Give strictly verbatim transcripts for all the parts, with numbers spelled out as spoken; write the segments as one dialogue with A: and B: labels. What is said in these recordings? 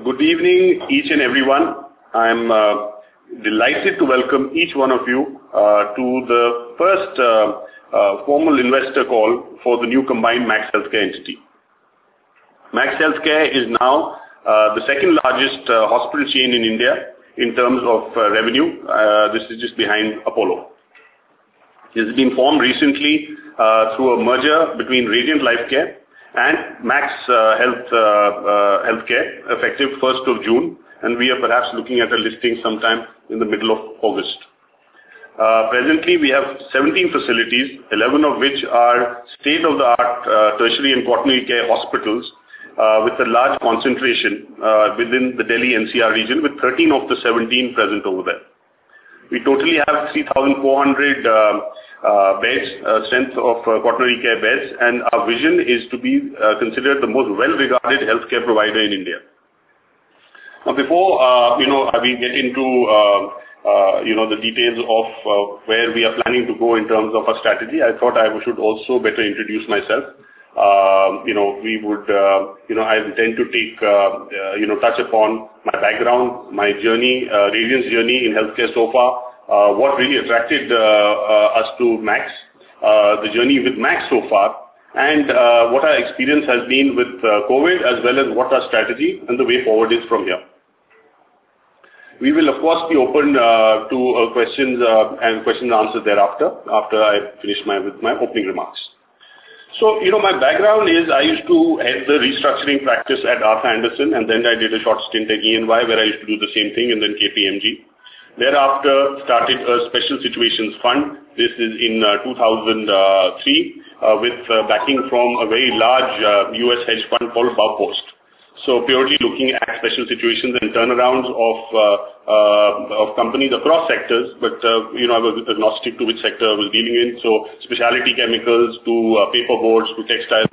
A: Good evening, each and everyone. I'm uh, delighted to welcome each one of you uh, to the first uh, uh, formal investor call for the new combined Max Healthcare entity. Max Healthcare is now uh, the second largest uh, hospital chain in India in terms of uh, revenue. Uh, this is just behind Apollo. It has been formed recently uh, through a merger between Radiant Lifecare and Max uh, Health uh, uh, Healthcare, effective first of June, and we are perhaps looking at a listing sometime in the middle of August. Uh, presently, we have seventeen facilities, eleven of which are state-of-the-art uh, tertiary and quaternary care hospitals uh, with a large concentration uh, within the Delhi N C R region, with thirteen of the seventeen present over there. We totally have three thousand four hundred uh, uh, beds, uh, strength of uh, quaternary care beds, and our vision is to be uh, considered the most well-regarded healthcare provider in India. Now, before uh, you know we get into uh, uh, you know the details of uh, where we are planning to go in terms of our strategy, I thought I should also better introduce myself. Uh, you know, we would, uh, you know, I intend to take, uh, uh, you know, touch upon my background, my journey, uh, Radiant's journey in healthcare so far, uh, what really attracted uh, uh, us to Max, uh, the journey with Max so far, and uh, what our experience has been with uh, COVID, as well as what our strategy and the way forward is from here. We will, of course, be open uh, to uh, questions uh, and question and answers thereafter, after I finish my, with my opening remarks. So, you know, my background is I used to head the restructuring practice at Arthur Andersen, and then I did a short stint at E and Y where I used to do the same thing, and then K P M G. Thereafter, started a special situations fund. This is in uh, two thousand three uh, with uh, backing from a very large uh, U S hedge fund called Baupost. So purely looking at special situations and turnarounds of uh, uh, of companies across sectors, but uh, you know I was agnostic to which sector I was dealing in. So specialty chemicals to uh, paper boards to textiles.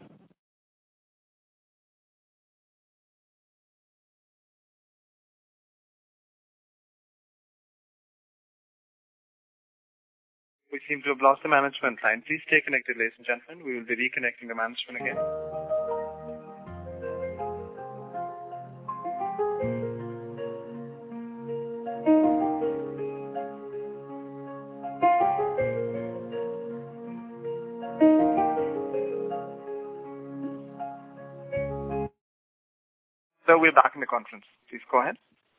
B: We seem to have lost the management line. Please stay connected, ladies and gentlemen. We will be reconnecting the management again. So we're back in the conference. Please go ahead.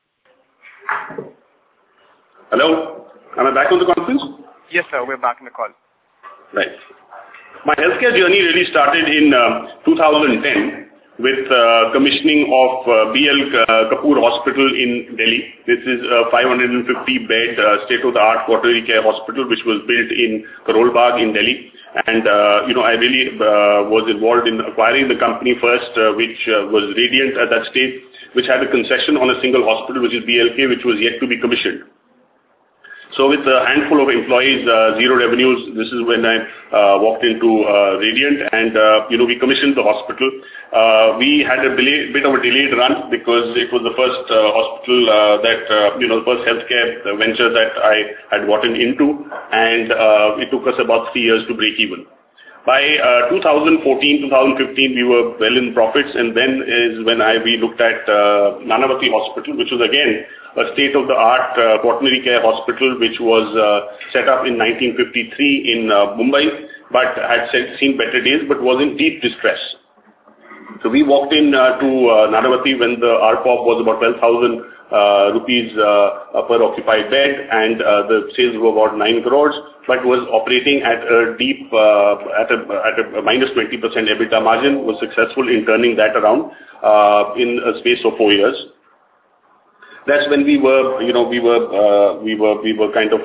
A: Hello? Am I back on the conference?
B: Yes, sir. We're back in the call.
A: Right. My healthcare journey really started in uh, two thousand ten with uh, commissioning of uh, B L Kapoor Hospital in Delhi. This is a five hundred fifty bed uh, state-of-the-art quaternary care hospital which was built in Karol Bagh in Delhi. And, uh, you know, I really uh, was involved in acquiring the company first, uh, which uh, was Radiant at that stage, which had a concession on a single hospital, which is B L K, which was yet to be commissioned. So with a handful of employees, uh, zero revenues, this is when I uh, walked into uh, Radiant, and, uh, you know, we commissioned the hospital. Uh, we had a delay, bit of a delayed run because it was the first uh, hospital uh, that, uh, you know, the first healthcare venture that I had gotten into, and uh, it took us about three years to break even. By uh, two thousand fourteen, two thousand fifteen, we were well in profits, and then is when I we looked at uh, Nanavati Hospital, which was again a state-of-the-art uh, quaternary care hospital, which was uh, set up in nineteen fifty-three in uh, Mumbai, but had seen better days, but was in deep distress. So we walked in uh, to uh, Nanavati when the R P O P was about twelve thousand uh, rupees uh, per occupied bed, and uh, the sales were about nine crores, but was operating at a deep, uh, at a at a minus twenty percent EBITDA margin, was successful in turning that around uh, in a space of four years. That's when we were, you know, we were, uh, we were, we were kind of,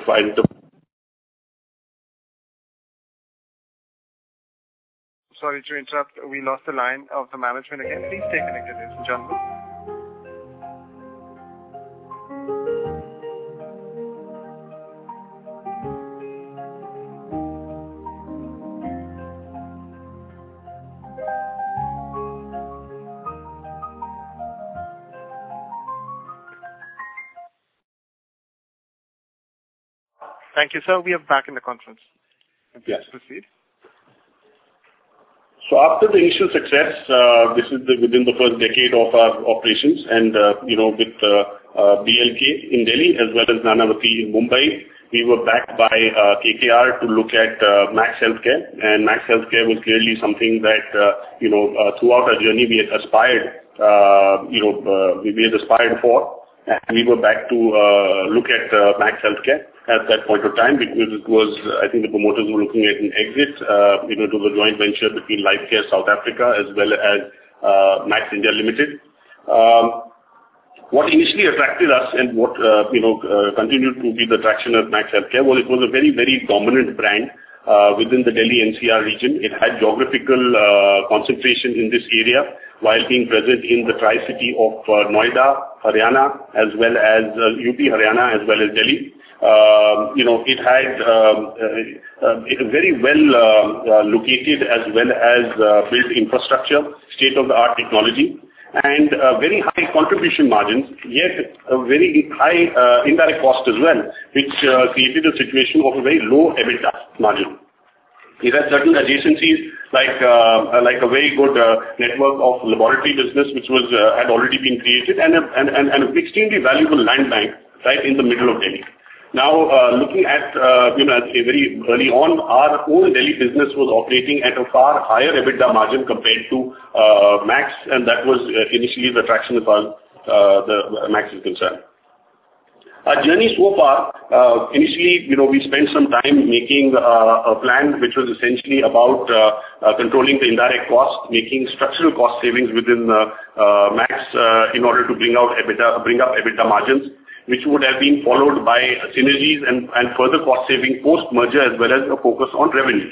B: Sorry to interrupt. We lost the line of the management again. Please stay connected, ladies and gentlemen. Thank you, sir. We are back in the conference. Please
A: yes.
B: proceed.
A: So after the initial success, uh, this is the, within the first decade of our operations, and uh, you know, with uh, uh, B L K in Delhi as well as Nanavati in Mumbai, we were backed by uh, K K R to look at uh, Max Healthcare, and Max Healthcare was clearly something that uh, you know uh, throughout our journey we had aspired, uh, you know, uh, we, we had aspired for, and we were back to uh, look at uh, Max Healthcare at that point of time, because it was, I think the promoters were looking at an exit, uh, you know, to the joint venture between Lifecare South Africa as well as uh, Max India Limited. Um, what initially attracted us and what, uh, you know, uh, continued to be the attraction of Max Healthcare was it was a very, very dominant brand uh, within the Delhi N C R region. It had geographical uh, concentration in this area while being present in the Tri-City of uh, Noida, Haryana, as well as uh, U P, Haryana, as well as Delhi. Uh, you know, it had um, uh, uh, very well uh, uh, located as well as uh, built infrastructure, state-of-the-art technology, and uh, very high contribution margins, yet a very high uh, indirect cost as well, which uh, created a situation of a very low EBITDA margin. It has certain adjacencies like uh, like a very good uh, network of laboratory business, which was uh, had already been created, and a, and, and, and an extremely valuable land bank right in the middle of Delhi. Now, uh, looking at, uh, you know, very early on, our own Delhi business was operating at a far higher EBITDA margin compared to uh, Max, and that was uh, initially the attraction as far as uh, the Max is concerned. Our journey so far, uh, initially, you know, we spent some time making uh, a plan which was essentially about uh, uh, controlling the indirect cost, making structural cost savings within uh, uh, Max uh, in order to bring out EBITDA, bring up EBITDA margins, which would have been followed by synergies and, and further cost saving post-merger, as well as a focus on revenues.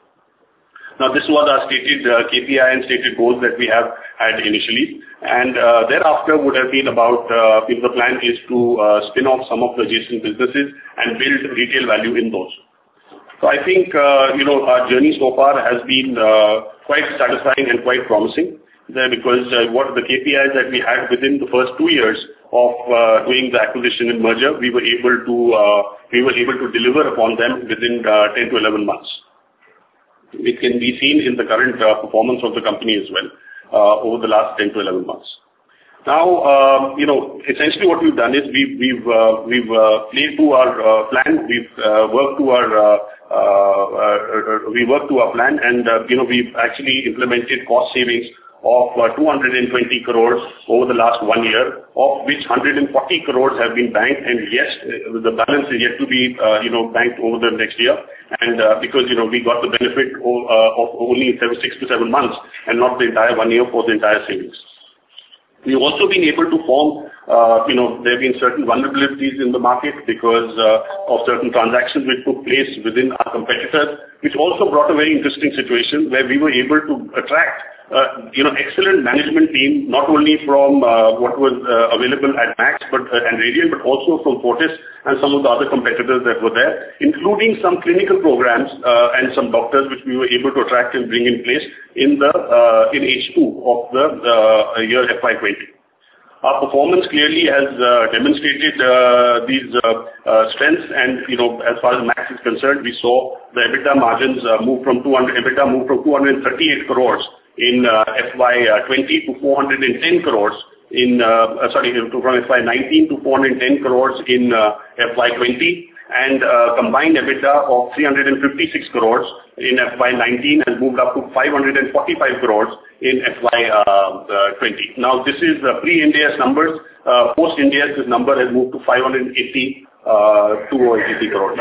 A: Now, this was our stated uh, K P I and stated goals that we have had initially, and uh, thereafter would have been about, uh, if the plan is to uh, spin off some of the adjacent businesses and build retail value in those. So I think, uh, you know, our journey so far has been uh, quite satisfying and quite promising, there because uh, what the K P Is that we had within the first two years of uh, doing the acquisition and merger, we were able to uh, we were able to deliver upon them within uh, ten to eleven months. It can be seen in the current uh, performance of the company as well uh, over the last ten to eleven months. Now, uh, you know, essentially what we've done is we've we've uh, we've uh, played to our uh, plan. We've uh, worked to our uh, uh, uh, we worked to our plan, and uh, you know, we've actually implemented cost savings of uh, two hundred twenty crores over the last one year, of which one hundred forty crores have been banked, and yes, the balance is yet to be, uh, you know, banked over the next year. And uh, because, you know, we got the benefit of, uh, of only seven, six to seven months and not the entire one year for the entire savings. We've also been able to form, uh, you know, there have been certain vulnerabilities in the market because uh, of certain transactions which took place within our competitors, which also brought a very interesting situation where we were able to attract Uh, you know, excellent management team, not only from uh, what was uh, available at Max but uh, and Radiant, but also from Fortis and some of the other competitors that were there, including some clinical programs uh, and some doctors which we were able to attract and bring in place in the uh, in H two of the uh, year F Y twenty. Our performance clearly has uh, demonstrated uh, these uh, uh, strengths, and you know, as far as Max is concerned, we saw the EBITDA margins uh, move from two hundred EBITDA move from two hundred thirty-eight crores in uh, F Y twenty to four hundred ten crores in uh, uh, sorry from F Y nineteen to four hundred ten crores in uh, F Y twenty, and uh, combined EBITDA of three hundred fifty-six crores in F Y nineteen has moved up to five hundred forty-five crores in F Y twenty. Now this is uh, pre-Ind AS numbers. Uh, Post-Ind AS, this number has moved to five hundred eighty uh, to eighty crores.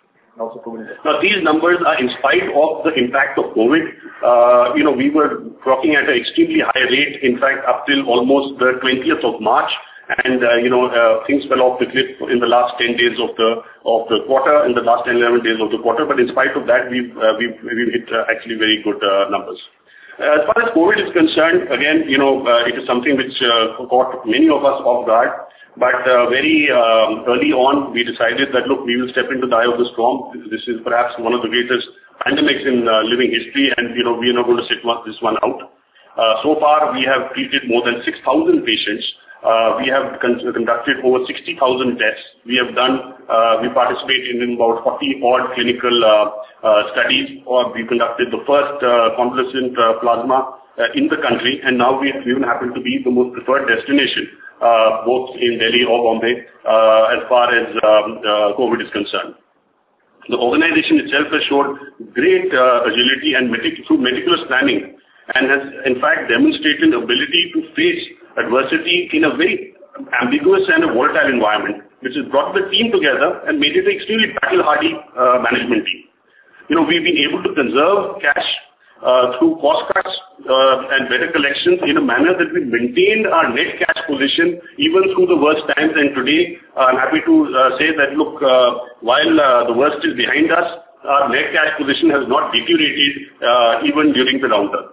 A: Now these numbers are in spite of the impact of COVID. Uh, you know, we were clocking at an extremely high rate, in fact, up till almost the twentieth of March. And, uh, you know, uh, things fell off the cliff in the last ten days of the of the quarter, in the last ten, eleven days of the quarter. But in spite of that, we've, uh, we've, we've hit uh, actually very good uh, numbers. Uh, as far as COVID is concerned, again, you know, uh, it is something which uh, caught many of us off guard. But uh, very um, early on, we decided that, look, we will step into the eye of the storm. This is perhaps one of the greatest pandemics in uh, living history, and, you know, we are not going to sit one, this one out. Uh, so far, we have treated more than six thousand patients Uh, we have con- conducted over sixty thousand tests. We have done, uh, we participated in about forty odd clinical uh, uh, studies, or we conducted the first uh, convalescent uh, plasma uh, in the country, and now we even happen to be the most preferred destination, uh, both in Delhi or Bombay, uh, as far as um, uh, COVID is concerned. The organization itself has showed great uh, agility and metic- through meticulous planning, and has in fact demonstrated ability to face adversity in a very ambiguous and a volatile environment, which has brought the team together and made it an extremely battle-hardy uh, management team. You know, we've been able to conserve cash uh, through cost cuts uh, and better collections in a manner that we maintained our net cash position even through the worst times. And today, uh, I'm happy to uh, say that, look, uh, while uh, the worst is behind us, our net cash position has not deteriorated uh, even during the downturn.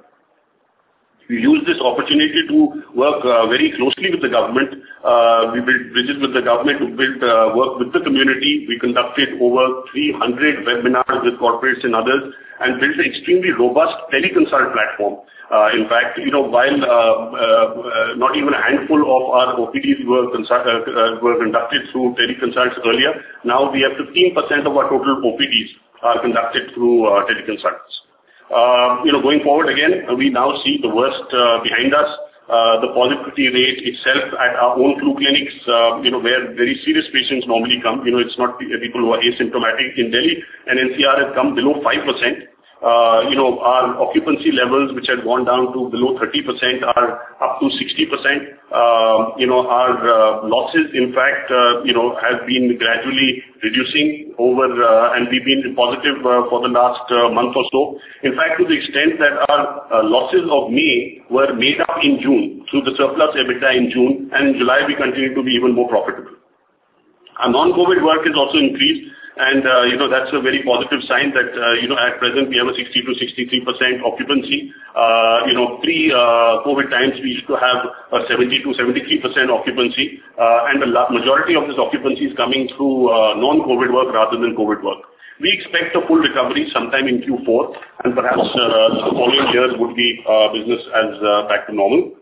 A: We use this opportunity to work uh, very closely with the government. Uh, we built bridges with the government to build uh, work with the community. We conducted over three hundred webinars with corporates and others, and built an extremely robust teleconsult platform. Uh, in fact, you know, while uh, uh, not even a handful of our O P Ds were, consult, uh, uh, were conducted through teleconsults earlier, now we have fifteen percent of our total O P Ds are conducted through uh, teleconsults. Uh, you know, going forward again, we now see the worst uh, behind us. Uh, the positivity rate itself at our own flu clinics, uh, you know, where very serious patients normally come. You know, it's not people who are asymptomatic in Delhi, and N C R has come below five percent. Uh, you know, our occupancy levels, which had gone down to below thirty percent, are up to sixty percent. Uh, you know, our uh, losses, in fact, uh, you know, have been gradually reducing over, uh, and we've been positive uh, for the last uh, month or so. In fact, to the extent that our uh, losses of May were made up in June through the surplus EBITDA in June, and in July we continue to be even more profitable. Our non-COVID work has also increased. And, uh, you know, that's a very positive sign that, uh, you know, at present we have a sixty to sixty-three percent occupancy. Uh, you know, pre-COVID uh, times we used to have a seventy to seventy-three percent occupancy, uh, and the majority of this occupancy is coming through uh, non-COVID work rather than COVID work. We expect a full recovery sometime in Q four, and perhaps uh, the following years would be uh, business as uh, back to normal.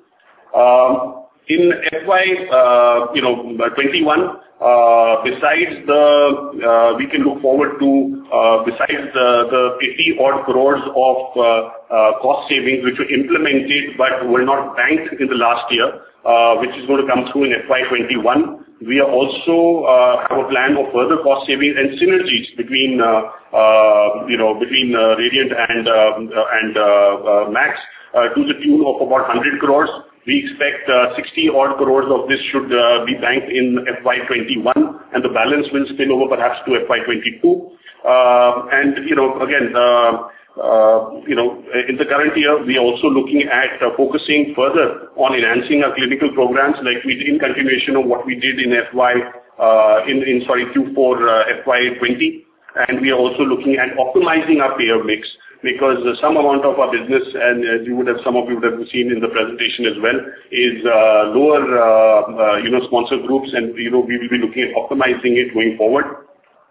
A: Um, in F Y, uh, you know, twenty-one, Uh, besides the, uh, we can look forward to, uh, besides the, the eighty odd crores of uh, uh, cost savings which were implemented but were not banked in the last year, uh, which is going to come through in F Y twenty-one. We are also uh, have a plan of further cost savings and synergies between, uh, uh, you know, between uh, Radiant and uh, and uh, uh, Max uh, to the tune of about one hundred crores. We expect uh, sixty odd crores of this should uh, be banked in F Y twenty-one, and the balance will spill over perhaps to F Y twenty-two. Uh, and, you know, again, uh, uh, you know, in the current year, we are also looking at uh, focusing further on enhancing our clinical programs, like we did in continuation of what we did in F Y, uh, in, in sorry, Q four uh, F Y twenty. And we are also looking at optimizing our payer mix, because uh, some amount of our business, and as you would have, some of you would have seen in the presentation as well, is uh, lower, uh, uh, you know, sponsor groups, and, you know, we will be looking at optimizing it going forward.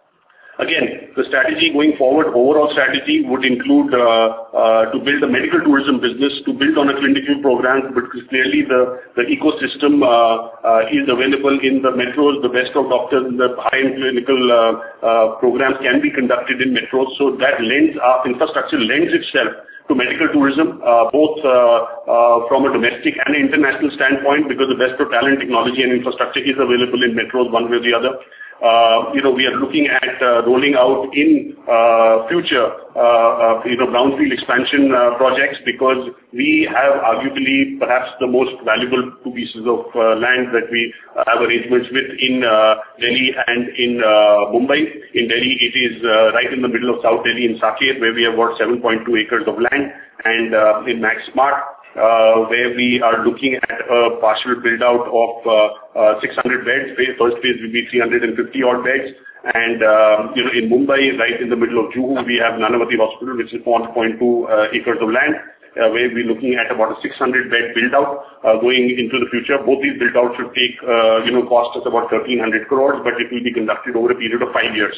A: Again, the strategy going forward, overall strategy would include uh, uh, to build a medical tourism business, to build on a clinical program, because clearly the, the ecosystem uh, uh, is available in the metros. The best of doctors in the high-end clinical uh, uh, programs can be conducted in metros. So that lends, our infrastructure lends itself to medical tourism, uh, both uh, uh, from a domestic and international standpoint, because the best of talent, technology and infrastructure is available in metros one way or the other. Uh, you know, we are looking at uh, rolling out in uh, future, uh, uh, you know, brownfield expansion uh, projects, because we have arguably perhaps the most valuable two pieces of uh, land that we uh, have arrangements with in uh, Delhi and in uh, Mumbai. In Delhi, it is uh, right in the middle of South Delhi in Saket, where we have about seven point two acres of land, and uh, in Max Smart, Uh, where we are looking at a partial build-out of uh, uh, six hundred beds. First phase will be three hundred fifty odd beds. And, um, you know, in Mumbai, right in the middle of Juhu, we have Nanavati Hospital, which is four point two uh, acres of land, uh, where we're looking at about a six hundred bed build-out uh, going into the future. Both these build-outs should take, uh, you know, cost us about thirteen hundred crores, but it will be conducted over a period of five years.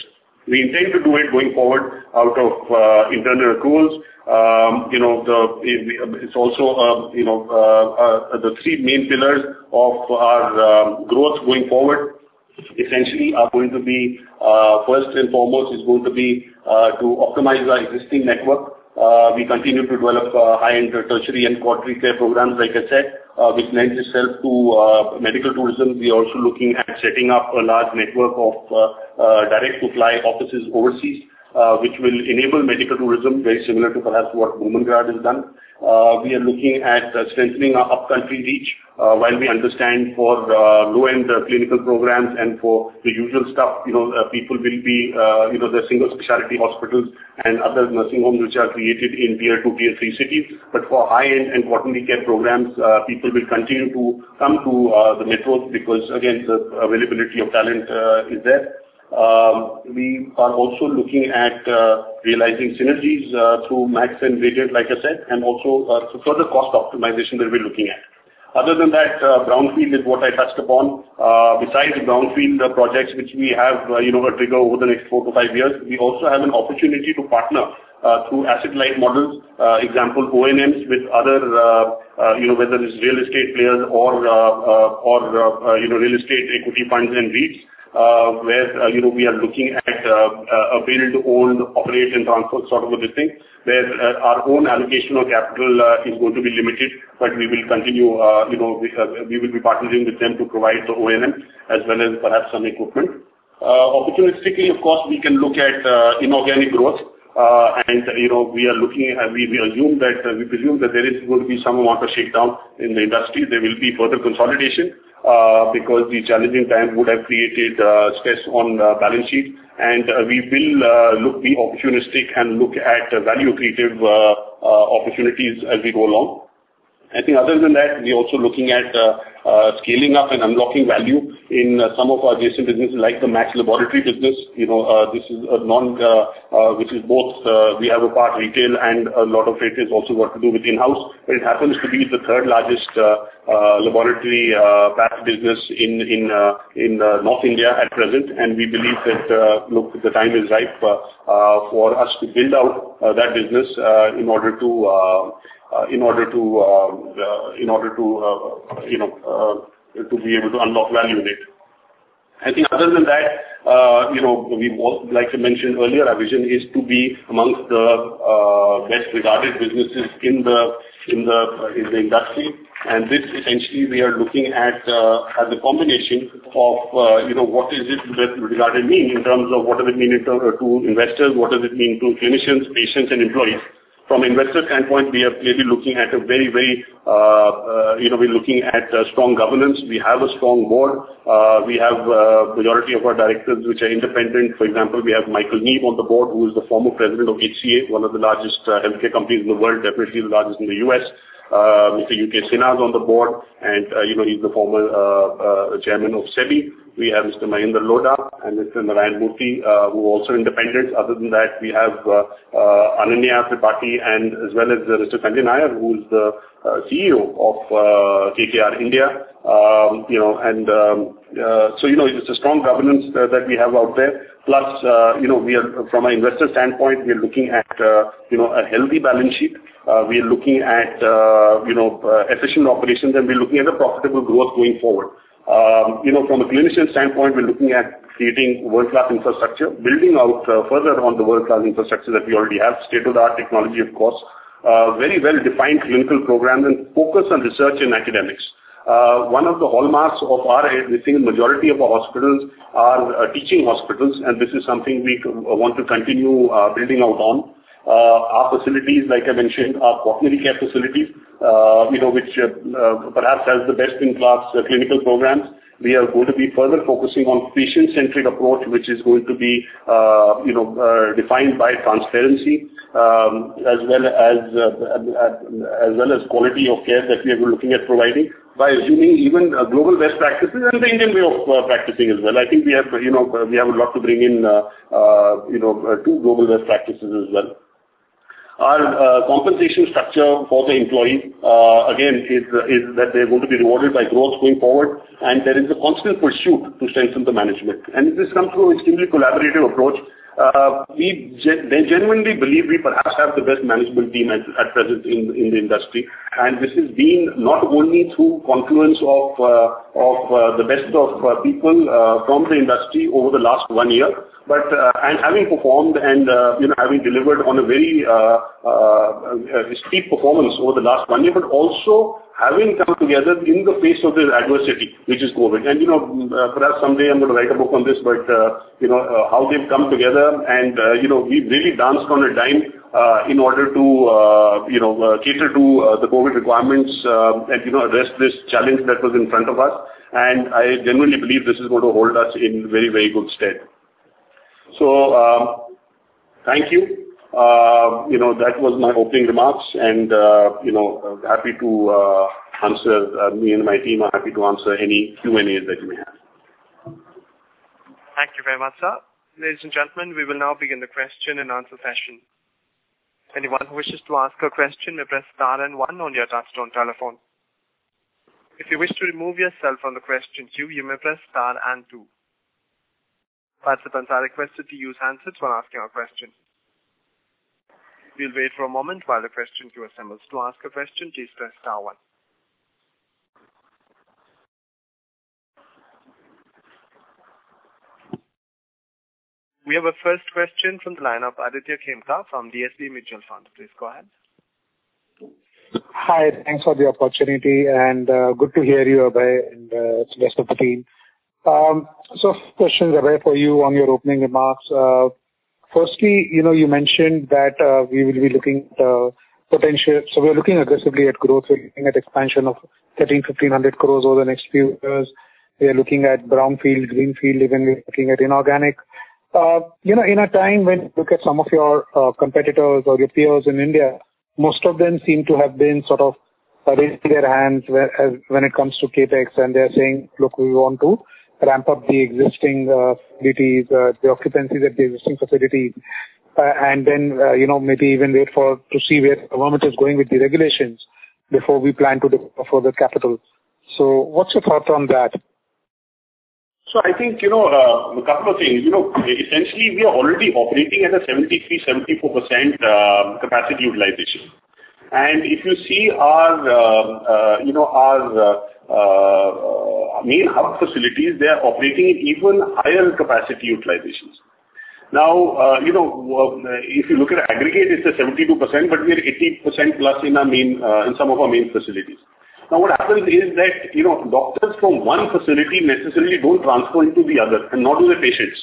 A: We intend to do it going forward out of uh, internal accruals. Um, you know, the, it's also, uh, you know, uh, uh, the three main pillars of our um, growth going forward essentially are going to be, uh, first and foremost is going to be uh, to optimize our existing network. Uh, we continue to develop uh, high-end tertiary and quaternary care programs, like I said, uh, which lends itself to uh, medical tourism. We are also looking at setting up a large network of uh, uh, direct-to-fly offices overseas, uh, which will enable medical tourism, very similar to perhaps what Blumengrad has done. Uh, we are looking at uh, strengthening our up-country reach, uh, while we understand for uh, low-end uh, clinical programs and for the usual stuff, you know, uh, people will be, uh, you know, the single specialty hospitals and other nursing homes which are created in tier two, tier three cities. But for high-end and quaternary care programs, uh, people will continue to come to uh, the metros because, again, the availability of talent uh, is there. Um, we are also looking at uh, realizing synergies uh, through Max and Radiant, like I said, and also uh, further cost optimization that we're looking at. Other than that, uh, brownfield is what I touched upon. Uh, besides brownfield uh, projects which we have, uh, you know, a trigger over the next four to five years, we also have an opportunity to partner uh, through asset-light models, uh, example O N Ms with other, uh, uh, you know, whether it's real estate players or, uh, uh, or uh, uh, you know, real estate equity funds and REITs. Uh, where, uh, you know, we are looking at uh, a build, own, operate and transfer sort of a thing, where uh, our own allocation of capital uh, is going to be limited, but we will continue, uh, you know, we, uh, we will be partnering with them to provide the O N M as well as perhaps some equipment. Uh, opportunistically, of course, we can look at uh, inorganic growth. Uh, and, you know, we are looking at, we, we assume that, uh, we presume that there is going to be some amount of shakedown in the industry. There will be further consolidation. Uh, because the challenging time would have created uh, stress on uh, balance sheet, and uh, we will uh, look be opportunistic and look at uh, value accretive uh, uh, opportunities as we go along. I think other than that, we're also looking at uh, uh, scaling up and unlocking value in uh, some of our adjacent businesses like the Max Laboratory business. You know, uh, this is a non, uh, uh, which is both, uh, we have a part retail and a lot of it is also got to do with in-house, but it happens to be the third largest uh, uh, laboratory uh, path business in in uh, in uh, North India at present, and we believe that uh, look, the time is ripe uh, uh, for us to build out uh, that business uh, in order to uh, Uh, in order to, uh, uh, in order to, uh, you know, uh, to be able to unlock value in it. I think other than that, uh, you know, we like I mentioned earlier, our vision is to be amongst the uh, best regarded businesses in the in the uh, in the industry, and this essentially we are looking at uh, as a combination of uh, you know what is it best regarded mean in terms of what does it mean in terms of, to investors, what does it mean to clinicians, patients, and employees. From an investor standpoint, we are clearly looking at a very, very, uh, uh, you know, we're looking at uh, strong governance. We have a strong board. Uh, we have uh, majority of our directors which are independent. For example, we have Michael Neeb on the board, who is the former president of H C A, one of the largest uh, healthcare companies in the world, definitely the largest in the U S. Uh, Mister U K Sinha is on the board, and uh, you know he's the former uh, uh, chairman of SEBI. We have Mister Mahendra Lodha and Mister Narayan Murthy, uh, who are also independent. Other than that, we have uh, uh, Ananya Tripathi and as well as uh, Mister Sanjay Nair, who is the uh, C E O of uh, K K R India. Um, you know, and um, uh, so you know it's a strong governance uh, that we have out there. Plus, uh, you know, we are from an investor standpoint, we are looking at uh, you know a healthy balance sheet. Uh, we are looking at uh, you know uh, efficient operations, and we're looking at a profitable growth going forward. Um, you know, from a clinician standpoint, we're looking at creating world-class infrastructure, building out uh, further on the world-class infrastructure that we already have, state-of-the-art technology, of course, uh, very well-defined clinical programs, and focus on research and academics. Uh, one of the hallmarks of our, we think majority of our hospitals are uh, teaching hospitals, and this is something we want to continue uh, building out on. Uh, our facilities, like I mentioned, are quaternary care facilities, uh, you know, which uh, uh, perhaps has the best-in-class uh, clinical programs. We are going to be further focusing on patient-centric approach, which is going to be, uh, you know, uh, defined by transparency, um, as well as uh, as well as quality of care that we are looking at providing by assuming even uh, global best practices and the Indian way of uh, practicing as well. I think we have, you know, we have a lot to bring in, uh, uh, you know, uh, to global best practices as well. Our uh, compensation structure for the employees, uh, again, is, is that they're going to be rewarded by growth going forward, and there is a constant pursuit to strengthen the management. And this comes through an extremely collaborative approach. uh, we gen- they genuinely believe we perhaps have the best management team at, at present in, in the industry. And this has been not only through confluence of, uh, of uh, the best of uh, people uh, from the industry over the last one year, but uh, and having performed and uh, you know having delivered on a very uh, uh, uh, steep performance over the last one year, but also having come together in the face of this adversity, which is COVID. And, you know, uh, perhaps someday I'm going to write a book on this, but, uh, you know, uh, how they've come together and, uh, you know, we've really danced on a dime uh, in order to, uh, you know, uh, cater to uh, the COVID requirements uh, and, you know, address this challenge that was in front of us. And I genuinely believe this is going to hold us in very, very good stead. So, um, thank you. Uh, you know, that was my opening remarks, and, uh, you know, happy to uh, answer, uh, me and my team are happy to answer any Q and A's that you may have.
B: Thank you very much, sir. Ladies and gentlemen, we will now begin the question and answer session. Anyone who wishes to ask a question may press star and one on your touchtone telephone. If you wish to remove yourself from the question queue, you may press star and two. Participants are requested to use handsets when asking a question. We'll wait for a moment while the question queue assembles. To ask a question, please press star one. We have a first question from the line of Aditya Khemka from D S B Mutual Fund. Please go ahead.
C: Hi, thanks for the opportunity and uh, good to hear you, Abhay, and uh, the rest of the team. Um, so, questions, Abhay, for you on your opening remarks. Uh, Firstly, you know, you mentioned that uh, we will be looking at uh, potential. So we're looking aggressively at growth. We're looking at expansion of thirteen, fifteen hundred crores over the next few years. We are looking at brownfield, greenfield, even we're looking at inorganic. Uh, you know, in a time when you look at some of your uh, competitors or your peers in India, most of them seem to have been sort of raising their hands when, as, when it comes to capex, and they're saying, look, we want to ramp up the existing uh, facilities, uh, the occupancies at the existing facilities, uh, and then, uh, you know, maybe even wait for to see where the government is going with the regulations before we plan to deploy further capital. So what's your thought on that?
A: So I think, you know, uh, a couple of things. You know, essentially we are already operating at a seventy-three, seventy-four percent uh, capacity utilization. And if you see our, uh, uh, you know, our uh, uh, main hub facilities, they are operating at even higher capacity utilizations. Now, uh, you know, uh, if you look at aggregate, it's a seventy-two percent, but we are eighty percent plus in our main, uh, in some of our main facilities. Now, what happens is that, you know, doctors from one facility necessarily don't transfer into the other, and nor do the patients.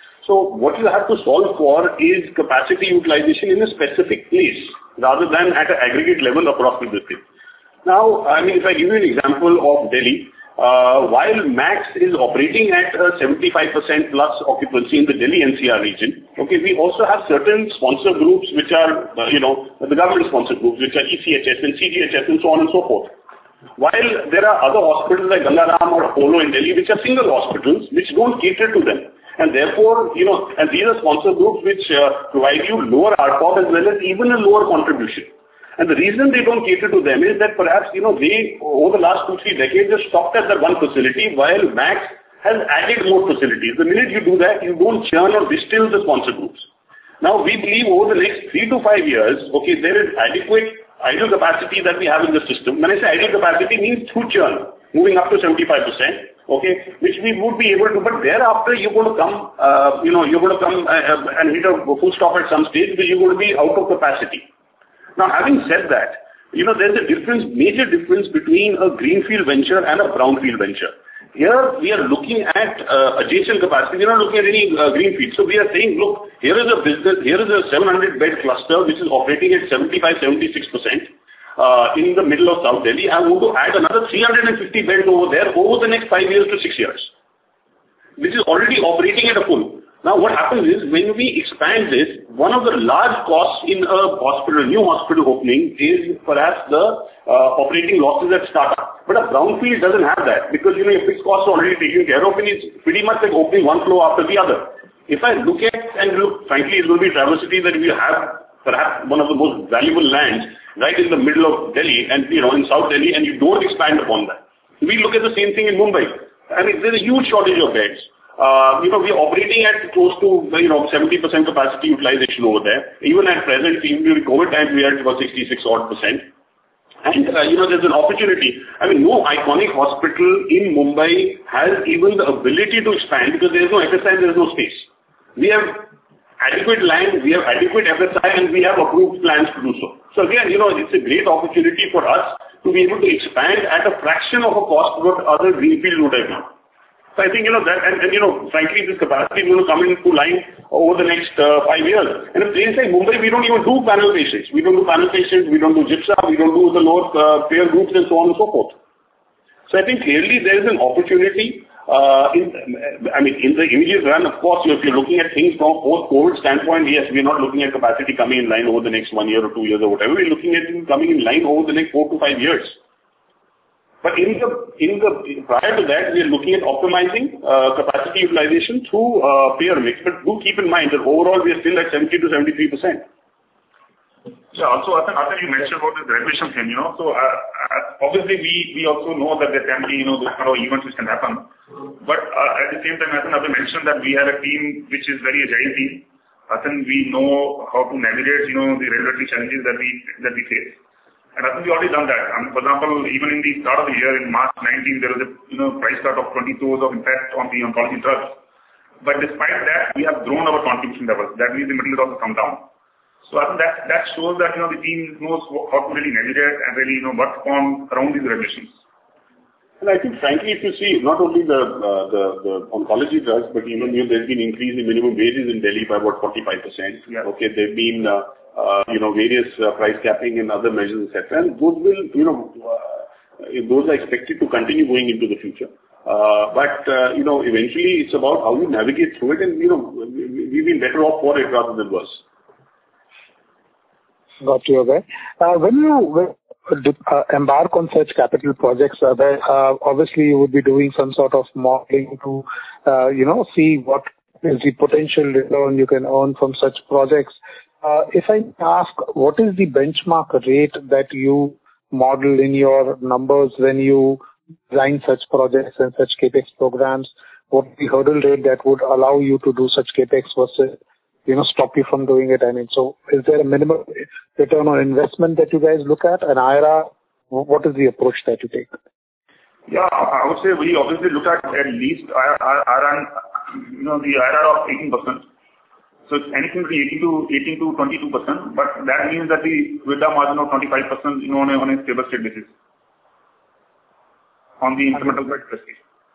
A: So what you have to solve for is capacity utilization in a specific place, rather than at an aggregate level across the district. Now, I mean, if I give you an example of Delhi, uh, while Max is operating at a seventy-five percent plus occupancy in the Delhi N C R region, okay, we also have certain sponsor groups which are, uh, you know, the government sponsor groups, which are E C H S and C G H S and so on and so forth. While there are other hospitals like Gangaram or Apollo in Delhi, which are single hospitals, which don't cater to them. And therefore, you know, and these are sponsor groups which uh, provide you lower R P O B as well as even a lower contribution. And the reason they don't cater to them is that perhaps, you know, they, over the last two, three decades, have stopped at that one facility, while Max has added more facilities. The minute you do that, you don't churn or distill the sponsor groups. Now, we believe over the next three to five years, okay, there is adequate idle capacity that we have in the system. When I say idle capacity, means through churn, moving up to seventy-five percent. Okay, which we would be able to, but thereafter you're going to come, uh, you know, you're going to come uh, and hit a full stop at some stage because you're going to be out of capacity. Now, having said that, you know, there's a difference, major difference between a greenfield venture and a brownfield venture. Here we are looking at uh, adjacent capacity. We're not looking at any uh, greenfield. So we are saying, look, here is a business, here is a seven hundred bed cluster which is operating at seventy-five, seventy-six percent. Uh, in the middle of South Delhi. I want to add another three hundred fifty beds over there over the next five years to six years. This is already operating at a full. Now what happens is, when we expand this, one of the large costs in a hospital, new hospital opening, is perhaps the uh, operating losses at startup. But a brownfield doesn't have that, because, you know, your fixed costs are already taken care of, and it's pretty much like opening one floor after the other. If I look at, and look, frankly, it's going to be a travesty that we have perhaps one of the most valuable lands right in the middle of Delhi and, you know, in South Delhi, and you don't expand upon that. We look at the same thing in Mumbai. I mean, there's a huge shortage of beds. Uh, you know, we are operating at close to, you know, seventy percent capacity utilization over there. Even at present, even during COVID times, we are at about sixty-six odd percent. And, uh, you know, there's an opportunity. I mean, no iconic hospital in Mumbai has even the ability to expand because there is no F S I, there is no space. We have adequate land, we have adequate F S I, and we have approved plans to do so. So again, you know, it's a great opportunity for us to be able to expand at a fraction of a cost what other greenfield would have done. So I think, you know, that, and, and you know, frankly, this capacity is going to come into line over the next uh, five years. And in places like Mumbai, we don't even do panel patients. We don't do panel patients, we don't do GIPSA, we don't do the lower uh, payer groups and so on and so forth. So I think clearly there is an opportunity. Uh, in, I mean, in the immediate run, of course, if you're looking at things from a post-COVID standpoint, yes, we're not looking at capacity coming in line over the next one year or two years or whatever. We're looking at it coming in line over the next four to five years. But in the in the prior to that, we are looking at optimizing uh, capacity utilization through uh, payer mix. But do keep in mind that overall we are still at seventy to seventy-three percent.
D: Yeah. Also, I think, I think you mentioned about the graduation thing, you know. So, uh, uh, obviously, we we also know that there can be, you know, those kind of events which can happen. But uh, at the same time, I think I've mentioned that we have a team which is very agile team. I think we know how to navigate, you know, the regulatory challenges that we that we face. And I think we already done that. Um, for example, even in the start of the year, in March nineteenth, there was a, you know, price cut of twenty crores of impact on the oncology drugs. But despite that, we have grown our contribution levels. That means the material also come down. So I think that, that shows that, you know, the team knows how to really navigate and really, you know, work on around these regulations.
A: And I think, frankly, if you see, not only the uh, the, the oncology drugs, but even, you know, there's been increase in minimum wages in Delhi by about forty-five percent.
D: Yeah.
A: Okay, there've been, uh, uh, you know, various uh, price capping and other measures, et cetera. And those will, you know, uh, those are expected to continue going into the future. Uh, but, uh, you know, eventually it's about how you navigate through it and, you know, we've been better off for it rather than worse.
C: Got you, Abhay. Uh, when you uh, embark on such capital projects, Abhay, uh, obviously you would be doing some sort of modeling to, uh, you know, see what is the potential return you can earn from such projects. Uh, if I ask, what is the benchmark rate that you model in your numbers when you design such projects and such CapEx programs? What the hurdle rate that would allow you to do such CapEx versus, you know, stop you from doing it? I mean, so is there a minimum return on investment that you guys look at, an I R R? What is the approach that you take?
D: Yeah, I would say we obviously look at at least I R R, you know, the I R R of eighteen percent. So it's anything between eighteen to twenty-two percent, but that means that the V I D A margin of twenty-five percent, you know, on a, on a stable state basis on the incremental bed prestige.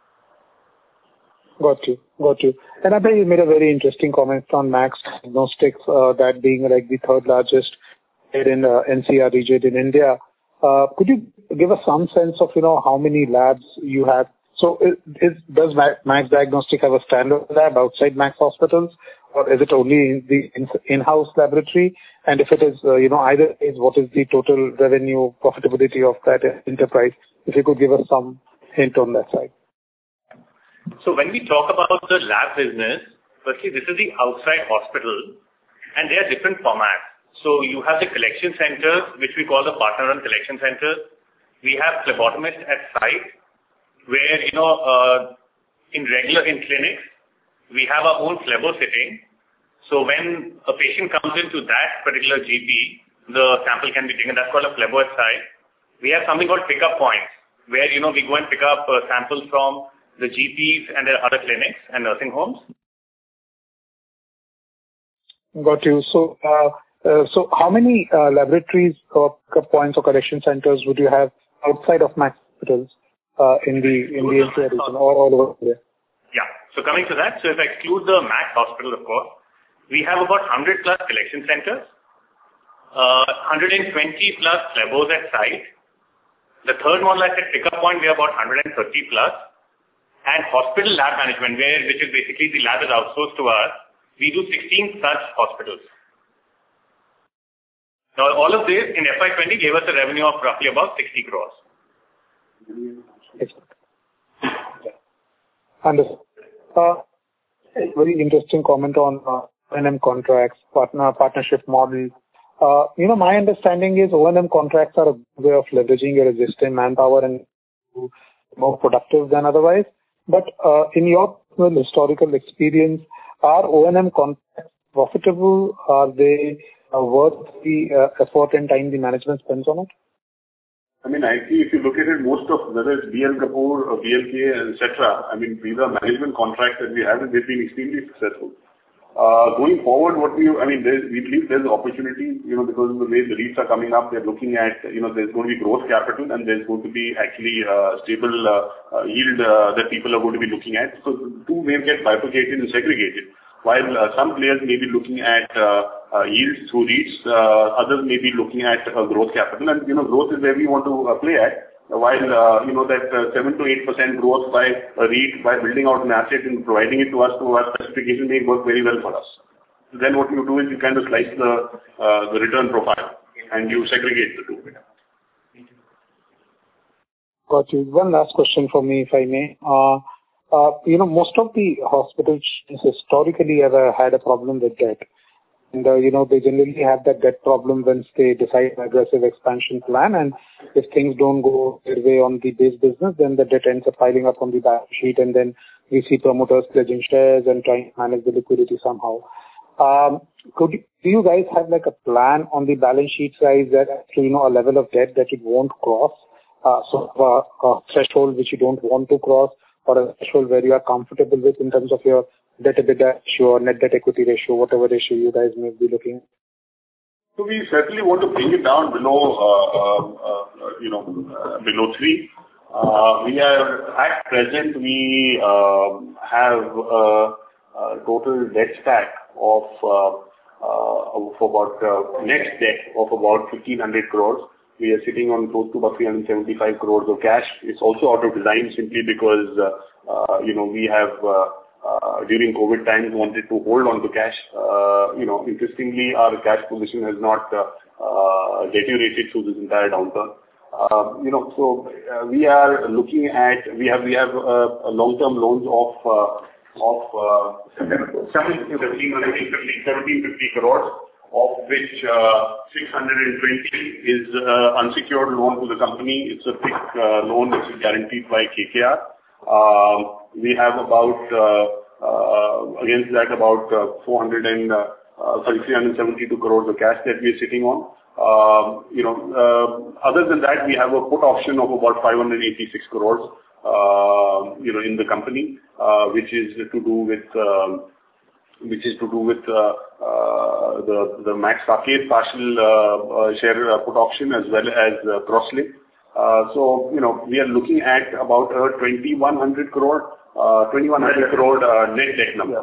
C: Got you. Got you. And I think you made a very interesting comment on Max Diagnostics, uh, that being like the third largest here in uh, N C R region in India. Uh, could you give us some sense of, you know, how many labs you have? So is, is, does Max Diagnostics have a standard lab outside Max Hospitals, or is it only in the in, in-house laboratory? And if it is, uh, you know, either is, what is the total revenue profitability of that enterprise? If you could give us some hint on that side.
E: So when we talk about the lab business, firstly, this is the outside hospital, and there are different formats. So you have the collection centers, which we call the partner-run collection centers. We have phlebotomists at site, where, you know, uh, in regular, in clinics, we have our own phlebo sitting. So when a patient comes into that particular G P, the sample can be taken. That's called a phlebo at site. We have something called pickup points, where, you know, we go and pick up uh, samples from the G Ps and their other clinics and nursing homes.
C: Got you. So, uh, uh, so how many uh, laboratories or pickup points or collection centers would you have outside of Max Hospitals uh, in the in the N C R region or all over there?
E: Yeah. So coming to that, so if I exclude the Max Hospital, of course, we have about one hundred plus collection centers, uh, one hundred twenty plus phlebos at site. The third one, like I said, pickup point, we have about one hundred thirty plus. And hospital lab management, where which is basically the lab is outsourced to us, we do sixteen such hospitals. Now, all of this in F Y twenty gave us a revenue of roughly about sixty crores.
C: Understood. Uh, very interesting comment on uh, O and M contracts, partner partnership model. Uh, you know, my understanding is O and M contracts are a way of leveraging your existing manpower and more productive than otherwise. But uh, in your well, historical experience, are O and M contracts profitable? Are they uh, worth the uh, effort and time the management spends on it?
A: I mean, I see if you look at it, most of whether it's B L Kapoor or B L K, et cetera, I mean, these are management contracts that we have, and they've been extremely successful. Uh, Going forward, what we, I mean, there's, we believe there's opportunity, you know, because of the way the REITs are coming up, they're looking at, you know, there's going to be growth capital, and there's going to be actually uh, stable uh, uh, yield uh, that people are going to be looking at. So the two may get bifurcated and segregated. While uh, some players may be looking at uh, uh, yields through REITs, uh, others may be looking at uh, growth capital. And, you know, growth is where we want to uh, play at. While, uh, you know, that uh, seven to eight percent growth by a REIT, by building out an asset and providing it to us to our specification may work very well for us. So then what you do is you kind of slice the uh, the return profile and you segregate the two.
C: Got you. One last question from me, if I may. Uh, uh, you know, most of the hospitals historically have uh, had a problem with debt. And, uh, you know, they generally have that debt problem once they decide an aggressive expansion plan. And if things don't go their way on the base business, then the debt ends up piling up on the balance sheet. And then we see promoters pledging shares and trying to manage the liquidity somehow. Um, could you, do you guys have like a plan on the balance sheet size that actually, you know, a level of debt that you won't cross? Uh, so uh, a threshold which you don't want to cross, or a threshold where you are comfortable with in terms of your debt-EBITDA ratio or net debt-equity ratio, whatever ratio you guys may be looking at?
A: So we certainly want to bring it down below, uh, uh, uh, you know, uh, below three. Uh, we are, at present, we uh, have a, a total debt stack of, uh, uh, of about, uh, net debt of about fifteen hundred crores. We are sitting on close to about three hundred seventy-five crores of cash. It's also out of design simply because, uh, uh, you know, we have, uh, uh, during COVID times wanted to hold on to cash. Uh, you know, interestingly, our cash position has not uh, uh, deteriorated through this entire downturn. Uh, you know, so uh, we are looking at, we have, we have uh, long-term loans of, uh, of uh, seventeen fifty crores. Of which uh, six hundred twenty is uh, unsecured loan to the company. It's a big uh, loan which is guaranteed by K K R. Uh, we have about, uh, uh, against that, about uh, four hundred and, uh, uh, sorry, three hundred seventy-two crores of cash that we are sitting on. Uh, you know, uh, other than that, we have a put option of about five hundred eighty-six crores, uh, you know, in the company, uh, which is to do with, um, which is to do with uh, uh, the the Max Arcade partial uh, uh, share uh, put option as well as uh, cross-link. Uh, so, you know, we are looking at about a twenty-one hundred crore, uh, twenty-one hundred crore uh, net debt number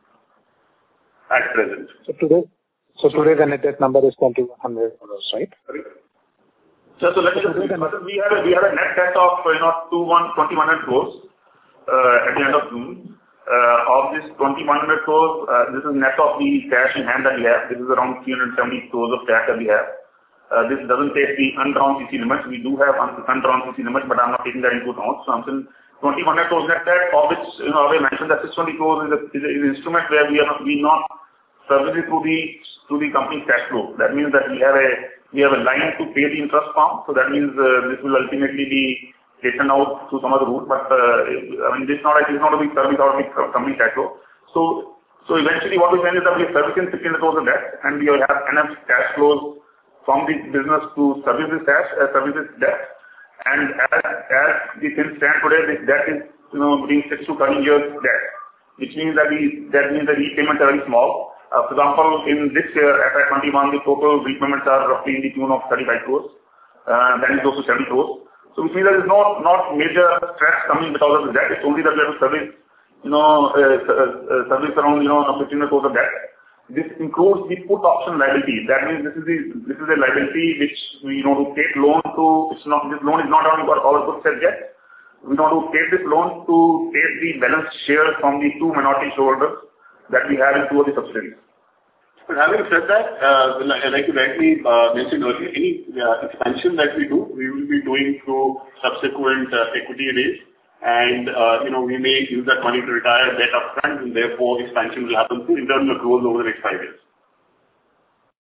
A: at present.
C: So today, so today the net debt number is twenty-one hundred crores, right?
D: So, so let me just, we had a, we had a net debt of, you know, twenty-one hundred crores uh, at the end of June. Uh, of this twenty-one hundred crores, uh, this is net of the cash in hand that we have. This is around three hundred seventy crores of cash that we have. Uh, this doesn't take the undrawn C C limits. We do have un undrawn C C limits, but I'm not taking that into account. So I'm saying twenty-one hundred crores net debt, of which, you know, I mentioned that six hundred twenty crores is, a, is, a, is an instrument where we are not, we not servicing through the, through the company's cash flow. That means that we have a, we have a line to pay the interest from. So that means uh, this will ultimately be taken out through some other route, but uh, I mean, this is not, this is not a big service out of the company cash flow. So, so eventually what we find is that we are servicing fifteen hundred crores of debt, and we have enough cash flows from the business to service this cash, uh, service this debt. And as, as the things stand today, this debt is, you know, between six to seven years debt, which means that we, that means the repayments are very small. Uh, for example, in this year, F Y twenty-one, the total repayments are roughly in the tune of thirty-five crores, uh, that is close to seventy crores. So which means there is no, not major stress coming because of the debt. It's only that we have to service, you know, uh, uh, service around, you know, fifteen hundred crores of debt. This includes the put option liability. That means this is the, this is a liability which we, you know, to take loan to, it's not, this loan is not only for our books as yet. We want to take this loan to take the balance share from the two minority shareholders that we have in two of the subsidiaries.
A: But having said that, uh, like you rightly uh, mentioned earlier, any uh, expansion that we do, we will be doing through subsequent uh, equity raise, and uh, you know, we may use that money to retire debt upfront, and therefore expansion will happen through internal accruals over the next five years.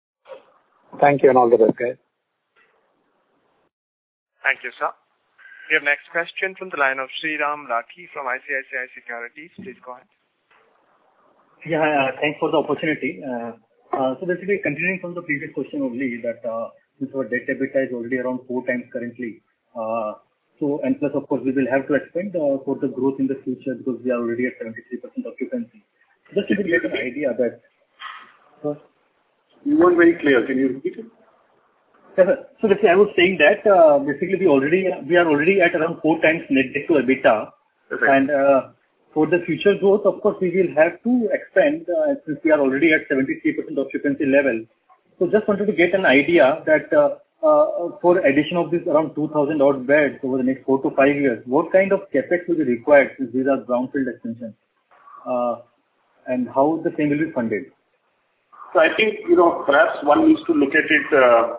C: Thank you, and all the best, guys.
B: Thank you, sir. We have next question from the line of Sriram Rathi from I C I C I Securities. Please go ahead.
F: Yeah, uh, thanks for the opportunity. Uh, uh, so basically, continuing from the previous question only, that uh, since our debt EBITDA is already around four times currently, uh, so and plus of course we will have to expand uh, for the growth in the future because we are already at seventy-three percent occupancy. Just to get an idea that. Uh,
A: you weren't very clear. Can you repeat it?
F: Yes, sir. So basically, I was saying that uh, basically we already we are already at around four times net debt to EBITDA,
A: okay.
F: and uh, for the future growth, of course, we will have to expand uh, since we are already at seventy-three percent occupancy level. So just wanted to get an idea that uh, uh, for addition of this around two thousand odd beds over the next four to five years, what kind of capex will be required since these are brownfield extensions, uh, and how the same will be funded?
A: So I think you know perhaps one needs to look at it. Uh,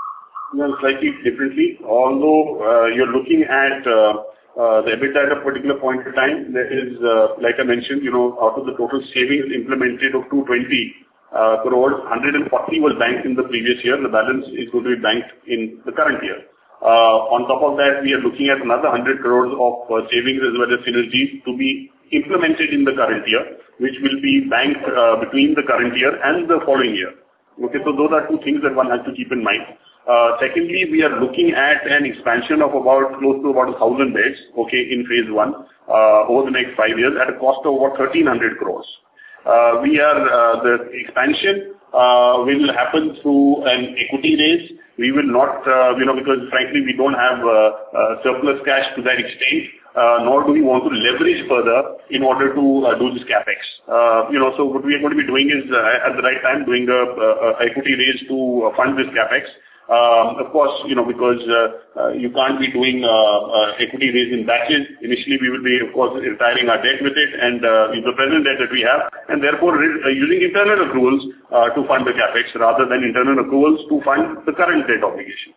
A: You know, slightly differently. Although uh, you're looking at uh, uh, the EBITDA at a particular point in time, there is, uh, like I mentioned, you know, out of the total savings implemented of two hundred twenty uh, crores, one hundred forty was banked in the previous year. The balance is going to be banked in the current year. Uh, on top of that, we are looking at another one hundred crores of uh, savings as well as synergies to be implemented in the current year, which will be banked uh, between the current year and the following year. Okay, so those are two things that one has to keep in mind. Uh, secondly, we are looking at an expansion of about close to about one thousand beds, okay, in phase one, uh, over the next five years at a cost of about thirteen hundred crores. Uh, we are, uh, the expansion, uh, will happen through an equity raise. We will not, uh, you know, because frankly we don't have, uh, uh, surplus cash to that extent, uh, nor do we want to leverage further in order to uh, do this capex. Uh, you know, so what we are going to be doing is, uh, at the right time, doing a, a equity raise to fund this capex. Um, of course, you know, because uh, uh, you can't be doing uh, uh, equity raise in batches. Initially, we will be, of course, retiring our debt with it and uh, the present debt that we have, and therefore uh, using internal accruals uh, to fund the capex rather than internal accruals to fund the current debt obligation.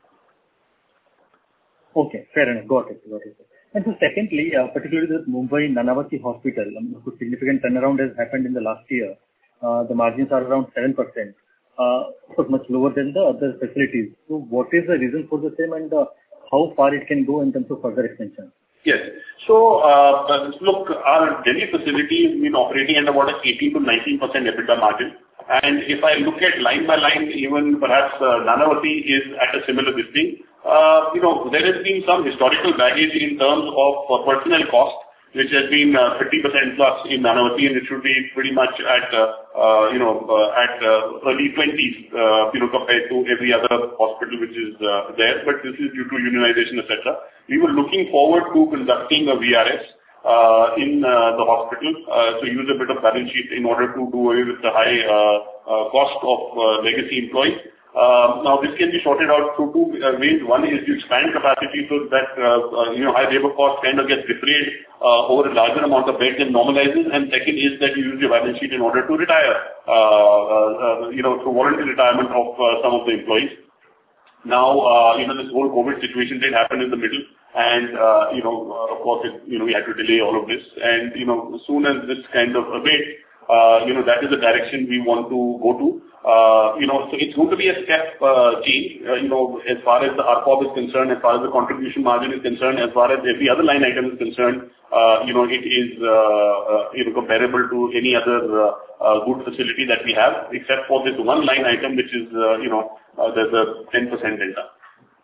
F: Okay, fair enough. Got it. Got it. And so secondly, uh, particularly the Mumbai Nanavati Hospital, I mean, a significant turnaround has happened in the last year. Uh, the margins are around seven percent. Uh, much lower than the other facilities. So what is the reason for the same, and uh, how far it can go in terms of further expansion?
A: Yes. So, uh, look, our Delhi facility has been operating at about eighteen to nineteen percent EBITDA margin. And if I look at line by line, even perhaps uh, Nanavati is at a similar listing. Uh, you know, there has been some historical baggage in terms of uh, personnel cost, which has been uh, thirty percent plus in Nanavati, and it should be pretty much at, uh, uh, you know, uh, at uh, early twenties, uh, you know, compared to every other hospital which is uh, there. But this is due to unionization, et cetera. We were looking forward to conducting a V R S uh, in uh, the hospital, uh, to use a bit of balance sheet in order to do away with the high uh, uh, cost of uh, legacy employees. Uh, now this can be sorted out through two uh, ways. One is to expand capacity so that uh, uh, you know high labor cost kind of gets defrayed uh, over a larger amount of beds and normalizes. And second is that you use your balance sheet in order to retire, uh, uh, uh, you know, through voluntary retirement of uh, some of the employees. Now, uh, you know, this whole COVID situation did happen in the middle, and uh, you know, uh, of course, it, you know, we had to delay all of this. And you know, as soon as this kind of abates, uh, you know, that is the direction we want to go to. Uh, you know, so it's going to be a step uh, change, uh, you know, as far as the R P O B is concerned, as far as the contribution margin is concerned, as far as every other line item is concerned, uh, you know, it is, uh, uh, you know, comparable to any other uh, uh, good facility that we have, except for this one line item, which is, uh, you know, uh, there's a ten percent delta.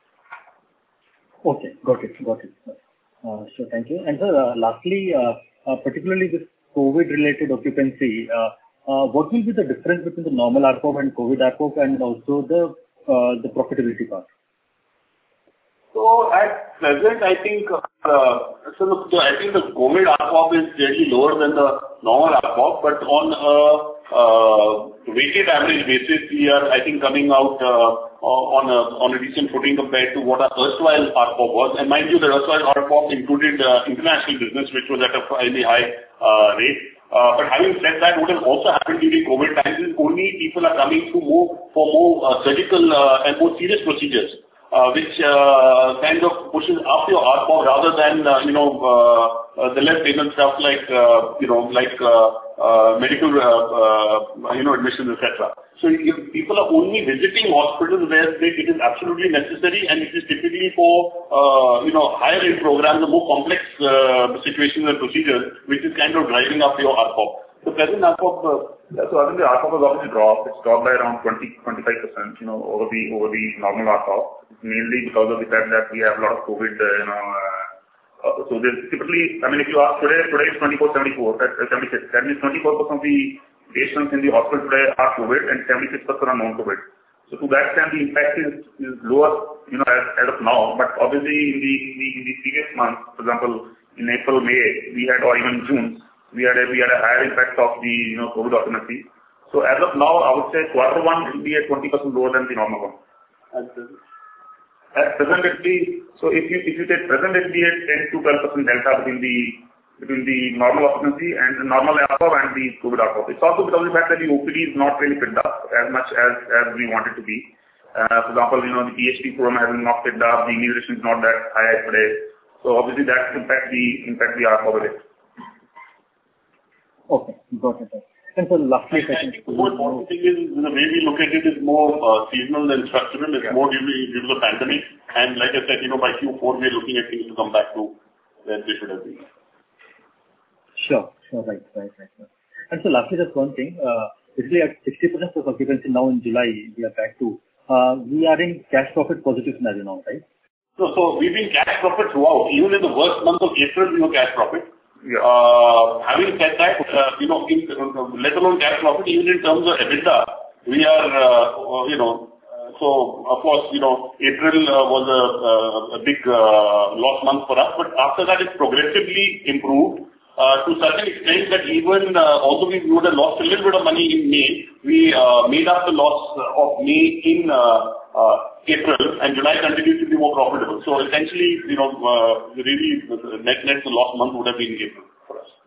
F: Okay, got it, got it. Uh, so thank you. And sir, uh, lastly, uh, uh, particularly this COVID-related occupancy, uh, Uh, what will be the difference between the normal R P O B and COVID R P O B, and also the uh, the profitability part?
A: So at present, I think uh, so. Look, so I think the COVID R P O B is clearly lower than the normal R P O B, but on a uh, weighted average basis, we are, I think, coming out uh, on a on a decent footing compared to what our erstwhile R P O B was. And mind you, the erstwhile R P O B included uh, international business, which was at a fairly high uh, rate. Uh, but having said that, what has also happened during COVID times is only people are coming to more for more uh, surgical uh, and more serious procedures. uh, which uh, kind of pushes up your A R P O B rather than, uh, you know, uh, uh, the less payment stuff like, uh, you know, like uh, uh, medical, uh, uh, you know, admissions, et cetera. So if people are only visiting hospitals where it is absolutely necessary, and it is typically for, uh, you know, higher end programs, the more complex uh, situations and procedures, which is kind of driving up your A R P O B. So present A R P O B, uh,
D: yeah, so I think the A R P O B has obviously dropped. It's dropped by around twenty to twenty-five percent, you know, over the over the normal A R P O B, mainly because of the fact that we have a lot of COVID, uh, you know. Uh, uh, so there's typically, I mean, if you ask today, today is twenty-four seventy-four, that, uh, seventy-six. That means twenty-four percent of the patients in the hospital today are COVID and seventy-six percent are non-COVID. So to that extent, the impact is, is lower, you know, as, as of now. But obviously, in the, in the in the previous months, for example, in April, May, we had, or even June, we had a we had a higher impact of the, you know, COVID occupancy. So as of now, I would say quarter one will be at twenty percent lower than the normal one. At present, it be so if you if you take present, it be at ten to twelve percent delta between the between the normal occupancy and the normal A R P O B and the COVID A R P O B. It's also because of the fact that the O P D is not really picked up as much as as we want it to be. Uh, for example, you know, the PhD program has not picked up, the immigration is not that high today. So obviously that impact the impact the A R P O B rate.
F: Okay, got it. And so lastly,
A: I think the more important thing is, the way we look at it is more uh, seasonal than structural. It's yeah. more due to, due to the pandemic. And like I said, you know, by Q four, we're looking at things to come back to where they should have been.
F: Sure, sure, right, right, right. right. And so lastly, just one thing. Uh, basically, at sixty percent of occupancy now in July, we are back to, uh, we are in cash profit positive scenario now, right?
A: So, so we've been cash profit throughout. Even in the worst month of April, we were cash profit.
D: Yeah.
A: Uh, having said that, uh, you know, in, uh, let alone cash profit, even in terms of EBITDA, we are, uh, you know, uh, so of course, you know, April uh, was a, uh, a big uh, loss month for us, but after that it progressively improved uh, to such an extent that even uh, although we would have lost a little bit of money in May, we uh, made up the loss of May in uh, uh, April, and July continued to be more profitable. So essentially, you know, uh, really, net net the lost month would have been April for us.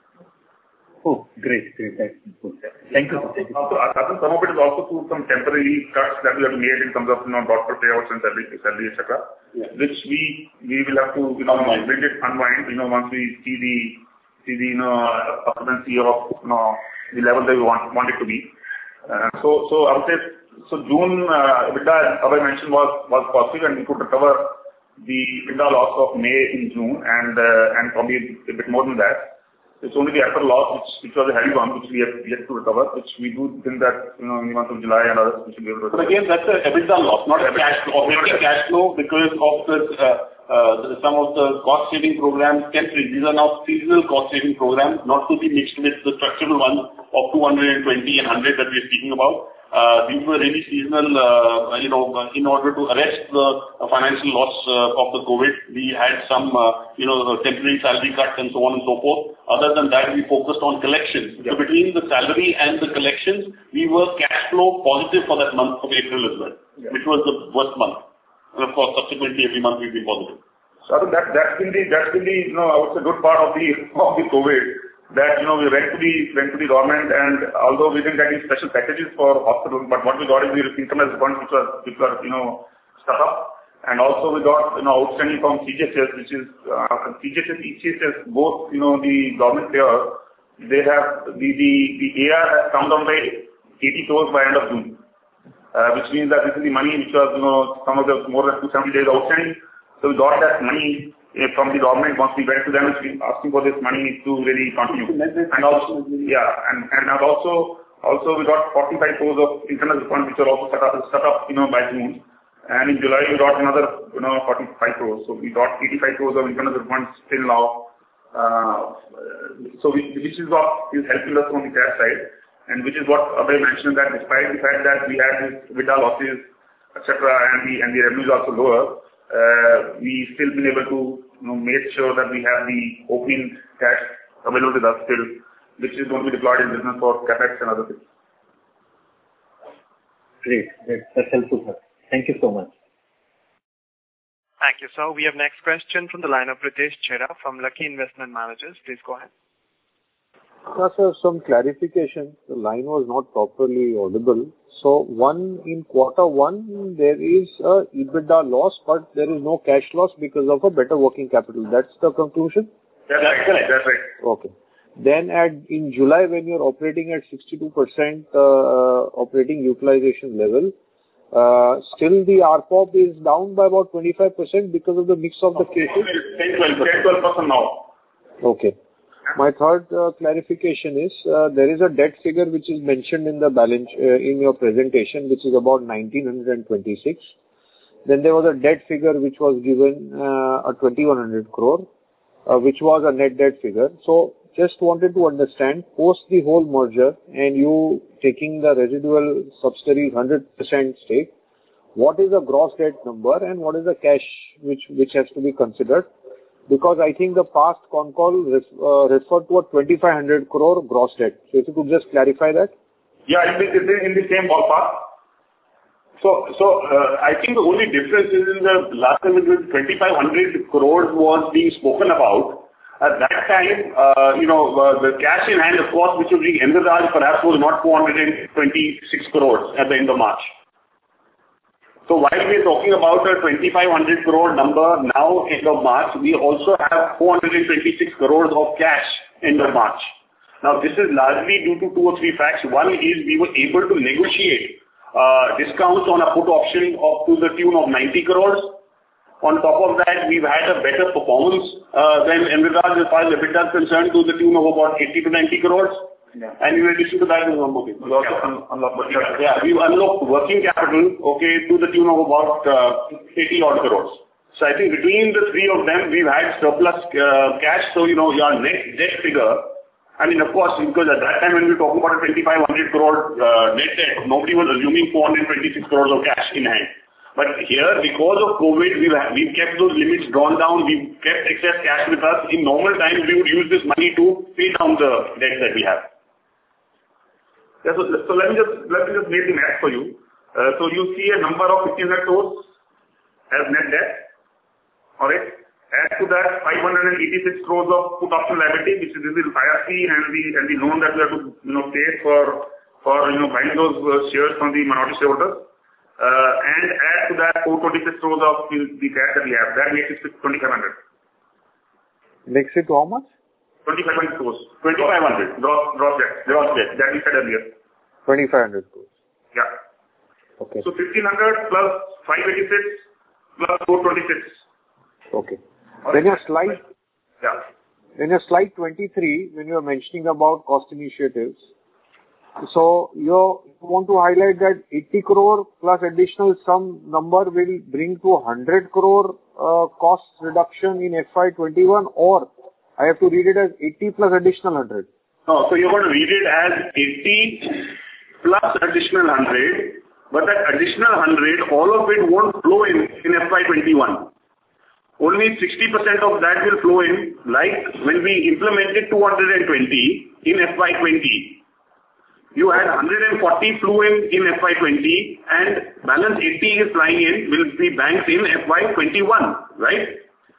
F: Oh, great, great. That's good. Thank you.
D: Thank you. Also, I think some of it is also through some temporary cuts that we have made in terms of, you know, doctor payouts and salary, salary et cetera, yeah. which we we will have to, you know, unwind. bring it unwind, you know, once we see the see the you know occupancy of, you know, the level that we want want it to be. Uh, so so I would say. So June uh, EBITDA, as I mentioned, was was positive, and we could recover the EBITDA loss of May in June, and uh, and probably a bit more than that. It's only the April loss, which which was a heavy one, which we have yet to recover, which we do think that, you know, in the month of July and others, we should be able to recover.
A: But again, that's a EBITDA loss, not a cash flow. Operating cash flow, because of the, uh, uh, the some of the cost saving programs, temporary. These are now seasonal cost saving programs, not to be mixed with the structural ones of two hundred twenty and one hundred that we're speaking about. Uh, these were really seasonal, uh, you know, in order to arrest the uh, financial loss uh, of the COVID. We had some, uh, you know, temporary salary cuts and so on and so forth. Other than that, we focused on collections. Yeah. So between the salary and the collections, we were cash flow positive for that month of April as well, yeah. which was the worst month. And of course, subsequently every month we've been positive.
D: So I think that, that's been the, that's been the, you know, I would say good part of the, of the COVID. That, you know, we went to the went to the government, and although we didn't get any special packages for hospitals, but what we got is the income as funds which were which were you know stuck up, and also we got, you know, outstanding from C G H S, which is uh, C G H S, E C H S, both, you know, the government payers, they have the the the A R has come down by eighty crores by end of June, uh, which means that this is the money which was, you know, some of the more than two hundred seventy days outstanding. So we got that money from the government. Once we went to them, asking for this money to really continue. And also, yeah, and and also also we got forty-five crores of internal funds which are also set up set up you know by June. And in July we got another you know forty-five crores. So we got eighty-five crores of internal funds till now. Uh, so we, which is what is helping us on the cash side, and which is what Abhay mentioned, that despite the fact that we had this EBITDA losses, et cetera, and the and the revenues also lower. Uh, we still been able to, you know, make sure that we have the opening cash available with us still, which is going to be deployed in business for capex and other things.
F: Great, great. That's helpful, sir. Thank you so much.
B: Thank you, sir. We have next question from the line of Pritesh Chheda from Lucky Investment Managers. Please go ahead.
G: ask for some clarification. The line was not properly audible. So one, in quarter one, there is a EBITDA loss, but there is no cash loss because of a better working capital. That's the conclusion?
D: That's right. That's right.
G: Okay. Then at, in July, when you're operating at sixty-two percent uh, operating utilization level, uh, still the R P O P is down by about twenty-five percent because of the mix of the cases?
D: ten to twelve percent now.
G: Okay. My third uh, clarification is, uh, there is a debt figure which is mentioned in the balance, uh, in your presentation, which is about nineteen twenty-six. Then there was a debt figure which was given, uh, a twenty-one hundred crore, uh, which was a net debt figure. So just wanted to understand, post the whole merger and you taking the residual subsidiaries one hundred percent stake, what is the gross debt number and what is the cash which, which has to be considered? Because I think the past con call ref, uh, referred to a twenty-five hundred crore gross debt. So if you could just clarify that.
D: Yeah, it is in the same ballpark. So, so uh, I think the only difference is in the last time it was twenty-five hundred crores was being spoken about. At that time, uh, you know, uh, the cash in hand, of course, which was being envisaged perhaps was not four hundred twenty-six crores at the end of March. So while we are talking about a twenty-five hundred crore number now, end of March, we also have four hundred twenty-six crores of cash end of March. Now this is largely due to two or three facts. One is we were able to negotiate uh, discounts on a put option of to the tune of ninety crores. On top of that, we've had a better performance uh, than envisaged as far as EBITDA is concerned, to the tune of about eighty to ninety crores. Yeah. And in addition to that, we also unlocked working capital. Yeah, we've unlocked working capital, okay, to the tune of about uh, eighty odd crores. So I think between the three of them, we've had surplus uh, cash. So, you know, your net debt figure, I mean, of course, because at that time when we were talking about a twenty-five hundred crore uh, net debt, nobody was assuming four hundred twenty-six crores of cash in hand. But here, because of COVID, we've, we've kept those limits drawn down. We've kept excess cash with us. In normal times, we would use this money to pay down the debt that we have. Yeah, so, so let me just let me just make the math for you. Uh, so you see a number of fifteen hundred crores as net debt. All right. Add to that five hundred eighty-six crores of put option liability, which is this is I R C and the and the loan that we have to you know pay for for you know buying those uh, shares from the minority shareholders. Uh, and add to that four hundred twenty-six crores of the, the cash that we have. That makes it twenty-five hundred.
G: Makes it how much?
D: twenty-five hundred crores. twenty-five hundred. Gross, gross debt. Gross debt. That we said earlier.
G: twenty-five hundred crores.
D: Yeah.
G: Okay.
D: So fifteen hundred plus five eighty-six plus four twenty-six.
G: Okay. Then your slide,
D: yeah.
G: Then your slide twenty-three, when you are mentioning about cost initiatives, so you want to highlight that eighty crore plus additional some number will bring to one hundred crore uh, cost reduction in F Y twenty-one, or I have to read it as eighty plus additional one hundred?
D: No, so you're going to read it as eighty plus additional one hundred, but that additional one hundred, all of it won't flow in in F Y twenty-one. Only sixty percent of that will flow in, like when we implemented two hundred twenty in F Y twenty. You had one hundred forty flew in in F Y twenty and balance eighty is flying in, will be banked in F Y twenty-one, right?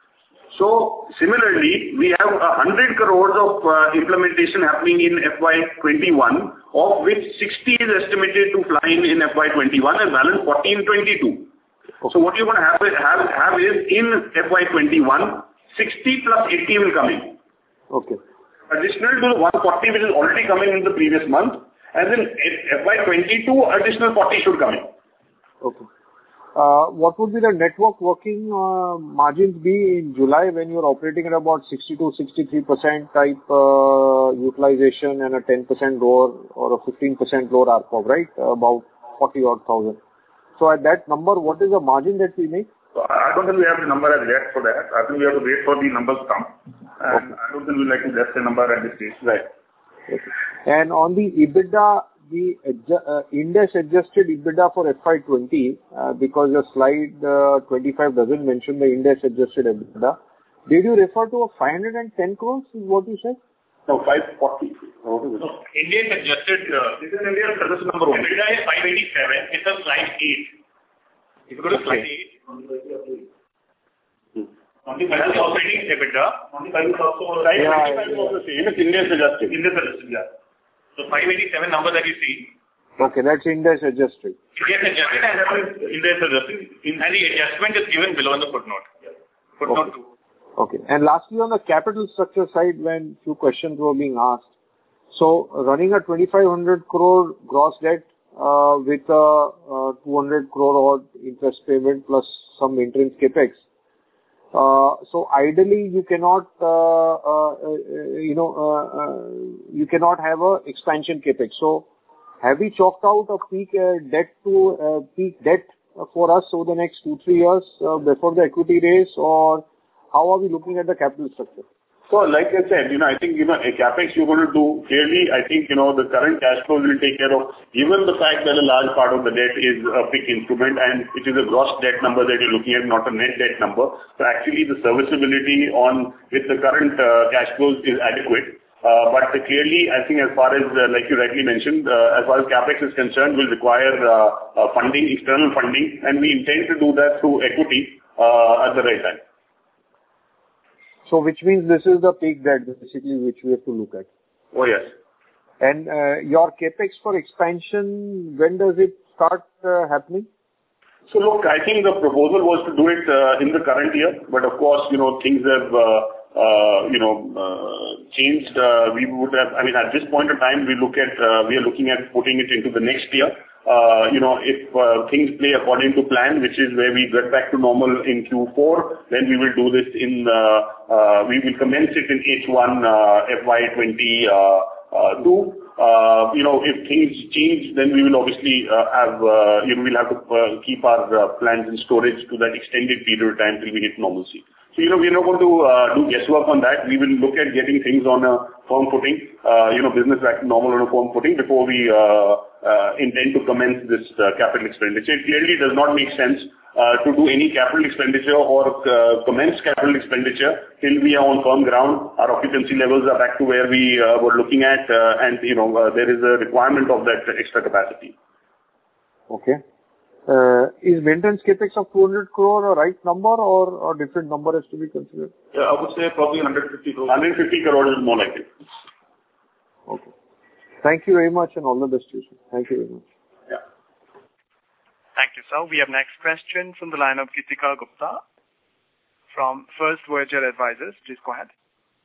D: So similarly, we have one hundred crores of uh, implementation happening in F Y twenty-one, of which sixty is estimated to fly in in F Y twenty-one and balance forty in twenty-two. Okay. So what you're going to have, have, have is in F Y twenty-one, sixty plus eighty will come in.
G: Okay.
D: Additional to one forty which is already coming in the previous month. And then F Y twenty-two, additional forty should come in.
G: Okay. Uh, what would be the network working uh, margins be in July when you're operating at about sixty to sixty-three percent type uh, utilization and a ten percent lower or a fifteen percent lower R P O P, right? Uh, about forty odd thousand. So at that number, what is the margin that we make?
D: So I don't think we have the number as yet for that. I think we have to wait for the numbers to come. And okay. I don't think we like to guess the number at this stage.
G: Right. Okay. And on the EBITDA, the adju- uh, index-adjusted EBITDA for F Y twenty, uh, because your slide uh, twenty-five doesn't mention the index-adjusted EBITDA, did you refer to a five hundred ten crores is what you said?
D: No, five forty.
E: No, index-adjusted, uh,
D: this is index-adjusted number one.
E: EBITDA is five eighty-seven. It's on slide eight. If you go to slide eight.
D: twenty-five is operating EBITDA. twenty-five is also.
A: Yeah, twenty-five is also the same. It's Ind AS adjusted.
D: Ind AS adjusted, yeah. So five eighty-seven number that you see.
G: Okay, that's Ind AS adjusted.
E: Yes, adjusted.
D: Ind AS adjusted.
E: And the adjustment is given below in the footnote.
D: Yeah.
E: Footnote
G: Okay.
E: two.
G: Okay. And lastly, on the capital structure side, when few questions were being asked, so running a twenty-five hundred crore gross debt uh, with a uh, two hundred crore odd interest payment plus some maintenance capex. Uh, so ideally, you cannot, uh, uh, uh, you know, uh, uh, you cannot have a expansion capex. So, have we chalked out a peak uh, debt to uh, peak debt for us over the next two three years uh, before the equity raise, or how are we looking at the capital structure?
A: So like I said, you know, I think, you know, a capex you're going to do, clearly, I think, you know, the current cash flows will take care of, given the fact that a large part of the debt is a P I K instrument and it is a gross debt number that you're looking at, not a net debt number. So actually the serviceability on with the current uh, cash flows is adequate. Uh, but clearly, I think as far as, uh, like you rightly mentioned, uh, as far as capex is concerned, will require uh, uh, funding, external funding, and we intend to do that through equity uh, at the right time.
G: So which means this is the peak debt basically which we have to look at.
A: Oh, yes.
G: And uh, your capex for expansion, when does it start uh, happening?
A: So look, I think the proposal was to do it uh, in the current year, but of course, you know, things have, uh, uh, you know, uh, changed. Uh, we would have, I mean, at this point of time, we look at, uh, we are looking at putting it into the next year. Uh, you know, if uh, things play according to plan, which is where we get back to normal in Q four, then we will do this in, uh, uh, we will commence it in H one uh, F Y twenty-two. Uh, you know, if things change, then we will obviously uh, have, uh, you know, we'll have to uh, keep our uh, plans in storage to that extended period of time till we hit normalcy. So, you know, we're not going to uh, do guesswork on that. We will look at getting things on a firm footing, uh, you know, business back to normal on a firm footing before we uh, uh, intend to commence this uh, capital expenditure. It clearly does not make sense uh, to do any capital expenditure or uh, commence capital expenditure till we are on firm ground. Our occupancy levels are back to where we uh, were looking at, uh, and, you know, uh, there is a requirement of that extra capacity.
G: Okay. Uh, is maintenance capex of two hundred crore a right number, or, or different number has to be considered?
D: Yeah, I would say probably one hundred fifty crore.
A: one hundred fifty crore is more likely.
G: Okay. Thank you very much and all the best to you. Thank you very much.
A: Yeah.
B: Thank you, sir. We have next question from the line of Gitika Gupta from First Voyager Advisors. Please go ahead.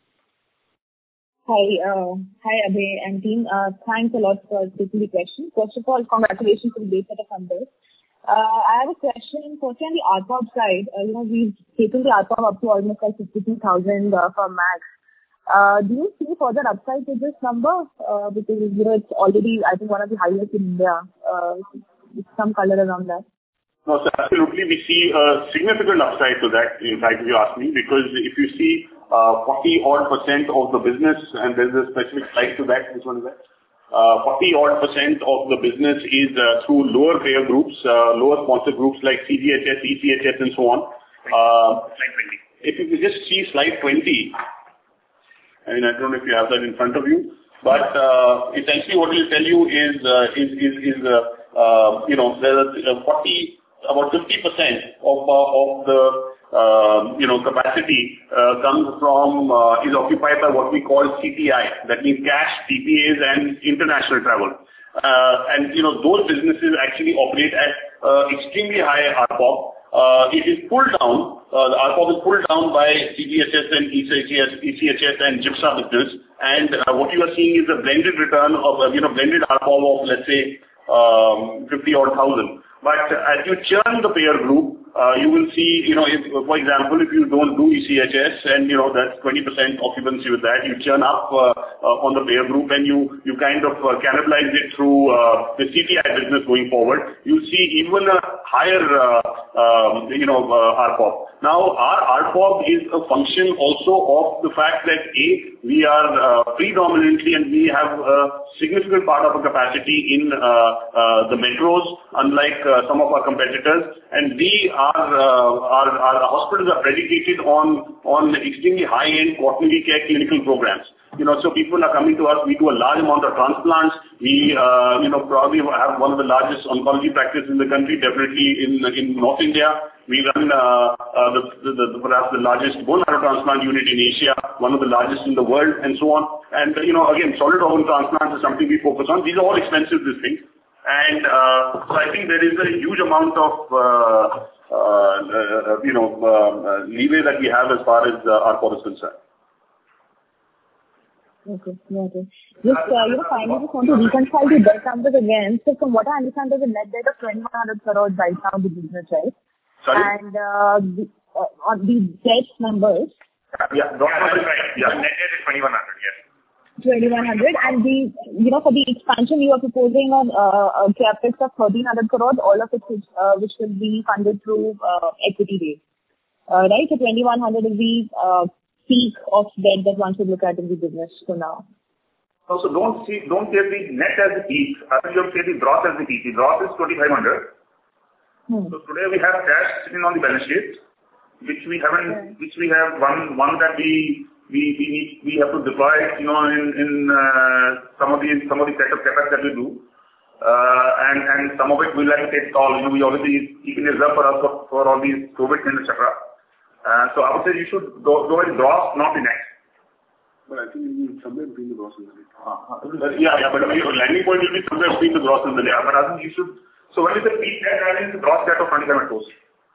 H: Hi, uh, hi Abhay and team. Uh, thanks a lot for taking the question. First of all, congratulations on the great set of numbers. Uh, I have a question. Firstly, on the R P O B side, uh, you know, we've taken the R P O B up to almost like fifty-two thousand uh, for max. Uh, do you see further upside to this number? Uh, because, you know, it's already, I think, one of the highest in India. Uh, some color around that.
A: No, so absolutely, we see a significant upside to that, in fact, if you ask me, because if you see uh, forty odd percent of the business, and there's a specific slide to that, which one is that? Uh, forty odd percent of the business is uh, through lower payer groups, uh, lower sponsor groups like C G H S, E C H S, and so on. Uh,
D: Slide twenty.
A: If you could just see slide twenty, I mean, I don't know if you have that in front of you, but uh, essentially what it will tell you is, uh, is, is, is uh, uh, you know, there are forty, about fifty percent of, uh, of the Uh, you know, capacity uh, comes from, uh, is occupied by what we call C T I, that means cash, T P As and international travel. Uh, and, you know, those businesses actually operate at uh, extremely high R P O B. Uh, it is pulled down, uh, the R P O B is pulled down by C G H S and E C H S, E C H S and GIPSA business. And uh, what you are seeing is a blended return of, uh, you know, blended R P O B of, let's say, um, fifty odd thousand. But as you churn the payer group, uh, you will see, you know, if, for example, if you don't do E C H S and, you know, that's twenty percent occupancy with that, you churn up uh, uh, on the payer group and you, you kind of uh, cannibalize it through uh, the C T I business going forward, you see even a higher, uh, um, you know, uh, R P O B. Now, our R P O B is a function also of the fact that A, we are uh, predominantly and we have a significant part of our capacity in uh, uh, the metros, unlike uh, some of our competitors, and B, our, uh, our, our hospitals are predicated on, on extremely high-end quaternary care clinical programs. You know, so people are coming to us, we do a large amount of transplants, we, uh, you know, probably have one of the largest oncology practices in the country, definitely in, in North India. We run uh, uh, the, the, the perhaps the largest bone marrow transplant unit in Asia, one of the largest in the world, and so on. And you know, again, solid organ transplants is something we focus on. These are all expensive, these things, and uh, so I think there is a huge amount of uh, uh, uh, you know uh, leeway that we have as far as uh, our core is concerned.
H: Okay, okay. Just uh, you know, finally, just want to reconcile the debt numbers again. So from what I understand, there's a net debt of twenty-one hundred crores right now in the business, right?
A: Sorry?
H: And uh, the, uh, on the debt numbers.
D: Yeah, yeah, that's right. Yeah, net debt is twenty-one hundred, yes.
H: twenty-one hundred, and the, you know, for the expansion you are proposing on uh, a capex of thirteen hundred crores, all of it which, uh, which will be funded through uh, equity raise. Uh, right? So twenty-one hundred is the uh, peak of debt that one should look at in the business for now.
D: So, so don't see, don't say the net as the peak. I think you have to say the gross as the peak. The gross is twenty-five hundred. Hmm. So today we have cash sitting on the balance sheet, which we haven't, yeah. which we have one, one that we, we, we need, we have to deploy, you know, in, in, uh, some of the, some of the setup capex that we do. Uh, and, and some of it we like to take call, you know, we obviously keep in reserve for us for, for all these COVID things, et cetera. Uh, so I would say you should go, go in gross, not the net.
A: But I think it will be somewhere between the gross and the net. Uh, uh, yeah, yeah, but I mean, your landing point will be somewhere between the gross and the net.
D: Yeah, but I think you should. So when we say peak debt, that is the gross debt of twenty-seven crores.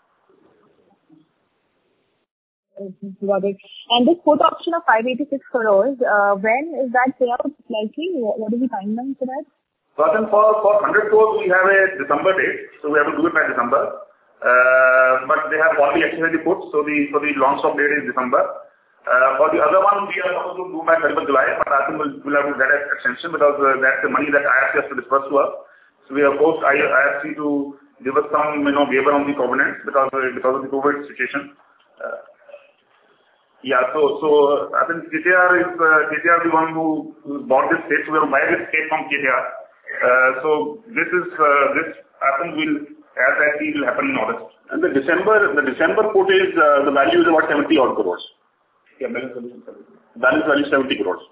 H: Got it. And this put option of five eighty-six crores, uh, when is that payout likely? What is the timeline for that?
D: So I think for, for one hundred crores, we have a December date, so we have to do it by December. Uh, but they have already exercised the put, so the, so the long stop date is December. Uh, for the other one, we are supposed to do by thirty-first July, but I think we'll, we'll have to get an extension because uh, that's the money that I F C has to disperse to us. So we have forced I F C to give us some, you know, waiver on the covenants because, uh, because of the COVID situation. Uh, yeah, so, so I think K K R is, uh, K K R is the one who, who bought this stake, so we have to buy this stake from K K R. Uh, so this is, uh, this I think will, as I see, will happen in August.
A: And the December, the December put is, uh, the value is about seventy odd crores.
D: Yeah, balance value is seventy.
A: Balance value is seventy crores.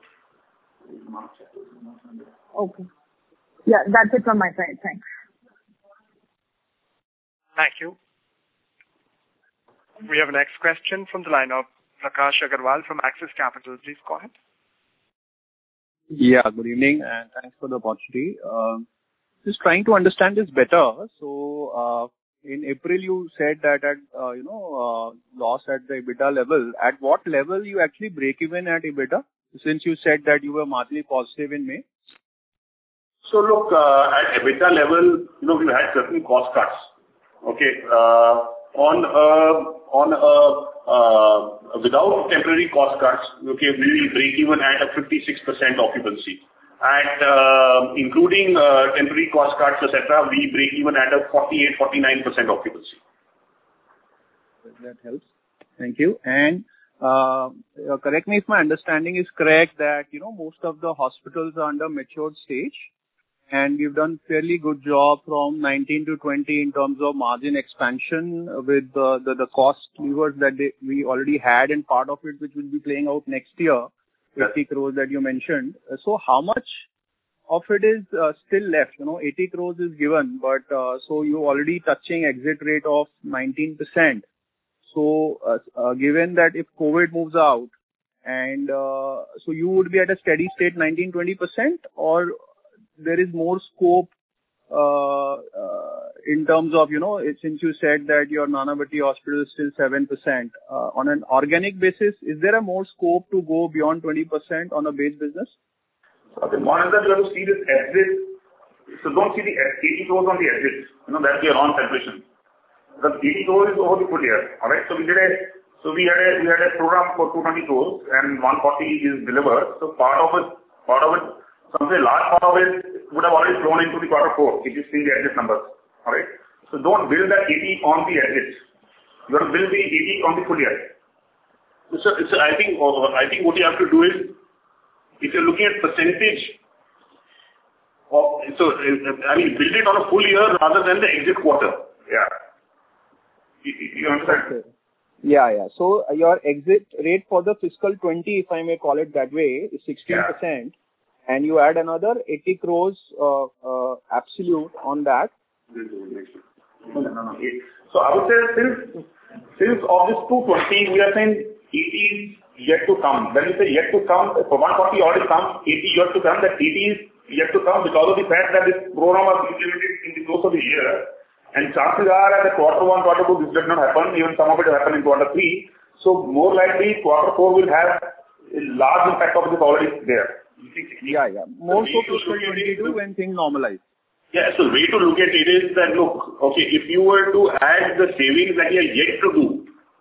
H: Okay. Yeah, that's it from my side. Thanks.
B: Thank you. We have a next question from the line of Prakash Agarwal from Axis Capital. Please go ahead.
I: Yeah, good evening, and thanks for the opportunity. Uh, just trying to understand this better. So, uh, in April, you said that at, uh, you know, uh, loss at the EBITDA level. At what level you actually break even at EBITDA? Since you said that you were marginally positive in May.
A: So look, uh, at EBITDA level, you know, we had certain cost cuts. Okay, uh, on uh, on uh, uh, without temporary cost cuts, okay, we will break even at a fifty-six percent occupancy. At uh, including uh, temporary cost cuts, et cetera, we break even at a forty-eight, forty-nine percent occupancy.
I: That helps. Thank you. And uh, correct me if my understanding is correct that, you know, most of the hospitals are under matured stage, and we've done fairly good job from nineteen to twenty in terms of margin expansion with uh, the the cost levers that they, we already had, and part of it which will be playing out next year. eighty crores that you mentioned. So how much of it is uh, still left? You know, eighty crores is given, but uh, so you already touching exit rate of nineteen percent. So uh, uh, given that if COVID moves out, and uh, so you would be at a steady state nineteen, twenty percent, or there is more scope uh, uh, in terms of, you know, since you said that your Nanavati hospital is still seven percent. Uh, on an organic basis, is there a more scope to go beyond twenty percent on a base business?
D: Okay, one is that you have to see this exit. So don't see the eighty crores on the exit. You know, that's the wrong calculation. The eighty crores is over the full year. Alright, so we did a, so we had a, we had a program for two hundred twenty crores and one hundred forty is delivered. So part of it, part of it, some say large part of it would have already flown into the quarter four if you see the exit numbers. Alright? So don't build that eighty on the exit. You have to build the eighty on the full year.
A: So, so I think uh, I think what you have to do is, if you're looking at percentage of, so uh, I mean, build it on a full year rather than the exit quarter.
D: Yeah. You, you understand?
I: Okay. Yeah, yeah. So uh, your exit rate for the fiscal twenty, if I may call it that way, is sixteen percent. Yeah. And you add another eighty crores uh, uh, absolute on that.
D: No, no, no. So I would say since since of this two twenty, we are saying eighty is yet to come. When we say yet to come, for one forty already come, eighty yet to come, that eighty is yet to come because of the fact that this program was implemented in the course of the year. And chances are that quarter one, quarter two, this did not happen. Even some of it happened in quarter three. So more likely, quarter four will have a large impact of this already there.
I: Yeah, yeah. More so to twenty-two when things normalize.
A: Yeah. So the way to look at it is that, look, okay, if you were to add the savings that you are yet to do,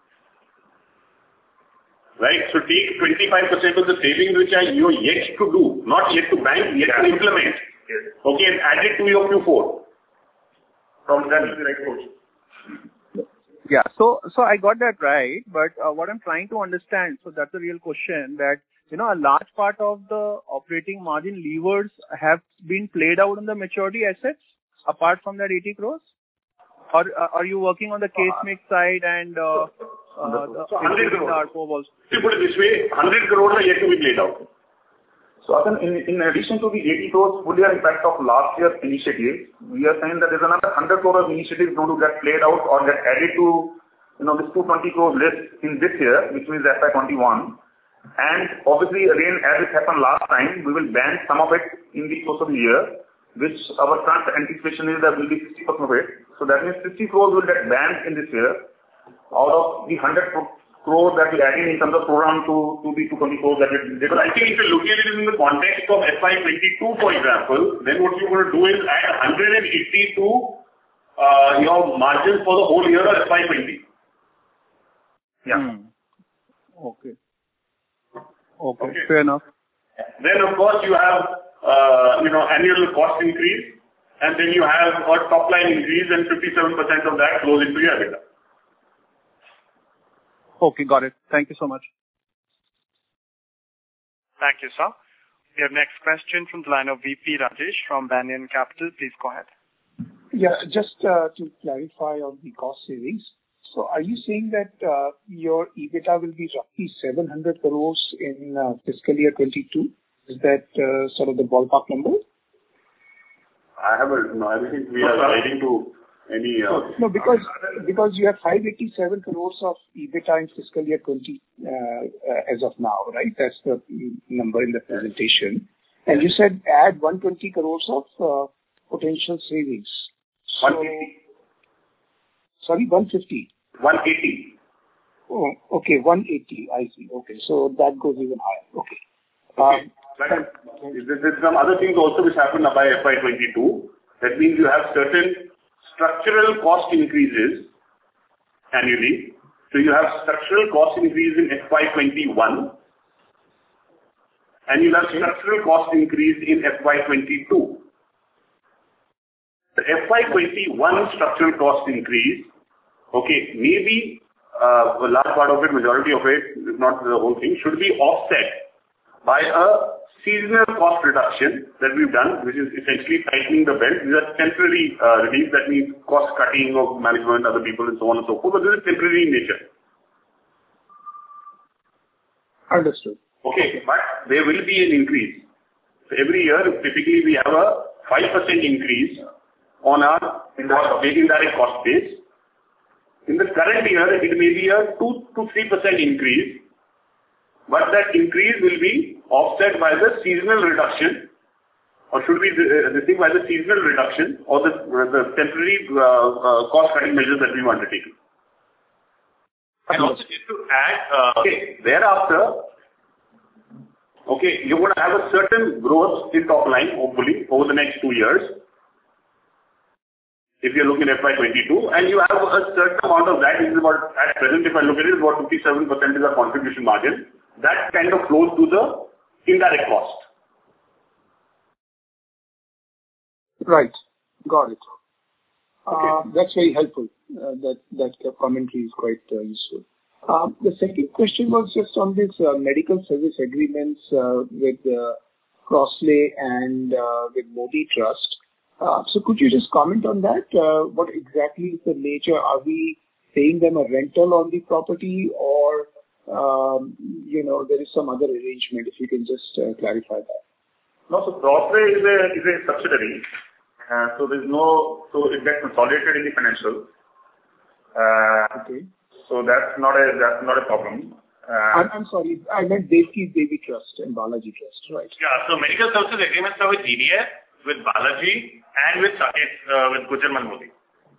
A: right? So take twenty-five percent of the savings which are you are yet to do, not yet to bank, yet to implement.
D: Yes.
A: Okay, and add it to your Q four. From that is the right course.
I: Yeah. So, so I got that right. But uh, what I'm trying to understand, so that's the real question, that, you know, a large part of the operating margin levers have been played out on the maturity assets, apart from that eighty crores? Or uh, are you working on the case mix side and uh, uh, the,
A: so one hundred crores.
I: also?
A: To put it this way, one hundred crores are yet to be played out.
D: So in, in addition to the eighty crores full year impact of last year's initiative, we are saying that there's another one hundred crores of initiatives going to get played out or get added to, you know, this two hundred twenty crores list in this year, which means F Y twenty-one. And obviously, again, as it happened last time, we will bank some of it in the course of the year, which our current anticipation is that will be sixty percent of it. So that means fifty crores will get banked in this year out of the one hundred crores that we added in terms of program to, to the two hundred twenty crores that we did.
A: But I think if you look at it in the context of F Y twenty-two, for example, then what you're going to do is add one hundred eighty to uh, your margins for the whole year of F Y twenty.
D: Yeah.
I: Hmm. Okay. Okay. Okay. Fair enough.
A: Then of course you have uh, you know annual cost increase, and then you have a top line increase, and fifty-seven percent of that flows into your EBITDA.
I: Okay, got it. Thank you so much.
B: Thank you, sir. We have next question from the line of V P Rajesh from Banyan Capital. Please go ahead.
C: Yeah, just uh, to clarify on the cost savings. So are you saying that uh, your EBITDA will be roughly seven hundred crores in uh, fiscal year twenty-two? Is that uh, sort of the ballpark number?
A: I haven't, no, I don't think we are guiding to any... Uh,
C: no, because because you have five hundred eighty-seven crores of EBITDA in fiscal year twenty uh, uh, as of now, right? That's the number in the presentation. And you said add one hundred twenty crores of uh, potential savings. So,
A: one fifty.
C: Sorry, one hundred fifty.
A: one eighty.
C: Oh, okay, one hundred eighty. I see. Okay, so that goes even higher. Okay.
A: Okay.
C: Um,
A: But there's some other things also which happened by F Y twenty-two. That means you have certain structural cost increases annually. So you have structural cost increase in F Y twenty-one, and you have structural cost increase in F Y twenty-two. The F Y twenty-one structural cost increase, okay, maybe uh, a large part of it, majority of it, if not the whole thing, should be offset by a seasonal cost reduction that we've done, which is essentially tightening the belt. These are temporary uh, relief. That means cost cutting of management, other people, and so on and so forth. But this is temporary in nature.
C: Understood.
A: Okay, but there will be an increase. So every year, typically, we have a five percent increase on our indirect cost base. In the current year, it may be a two to three percent increase. But that increase will be offset by the seasonal reduction, or should be this thing by the seasonal reduction or the, the temporary uh, uh, cost-cutting measures that we've undertaken. And also just to add, uh, okay, thereafter, okay, you're going to have a certain growth in top line, hopefully, over the next two years. If you're looking at F Y twenty-two, and you have a certain amount of that, is about, at present, if I look at it, about fifty-seven percent is our contribution margin. That kind of flows to the indirect cost.
C: Right. Got it. Okay. Uh, that's very helpful. Uh, that that commentary is quite uh, useful. Uh, the second question was just on this uh, medical service agreements uh, with uh, Crossley and uh, with Modi Trust. Uh, so could you just comment on that? Uh, what exactly is the nature? Are we paying them a rental on the property, or Um, you know, there is some other arrangement, if you can just uh, clarify that.
D: No, so Crossley is a, is a subsidiary, Uh, so there's no, so it gets consolidated in the financials. Uh,
C: Okay.
D: so that's not a that's not a problem. Uh,
C: I'm, I'm sorry, I meant Devki's Baby Trust and Balaji Trust, right?
E: Yeah. So medical services agreements are with G D S, with Balaji, and with Saket, uh, with Gujarat Modi.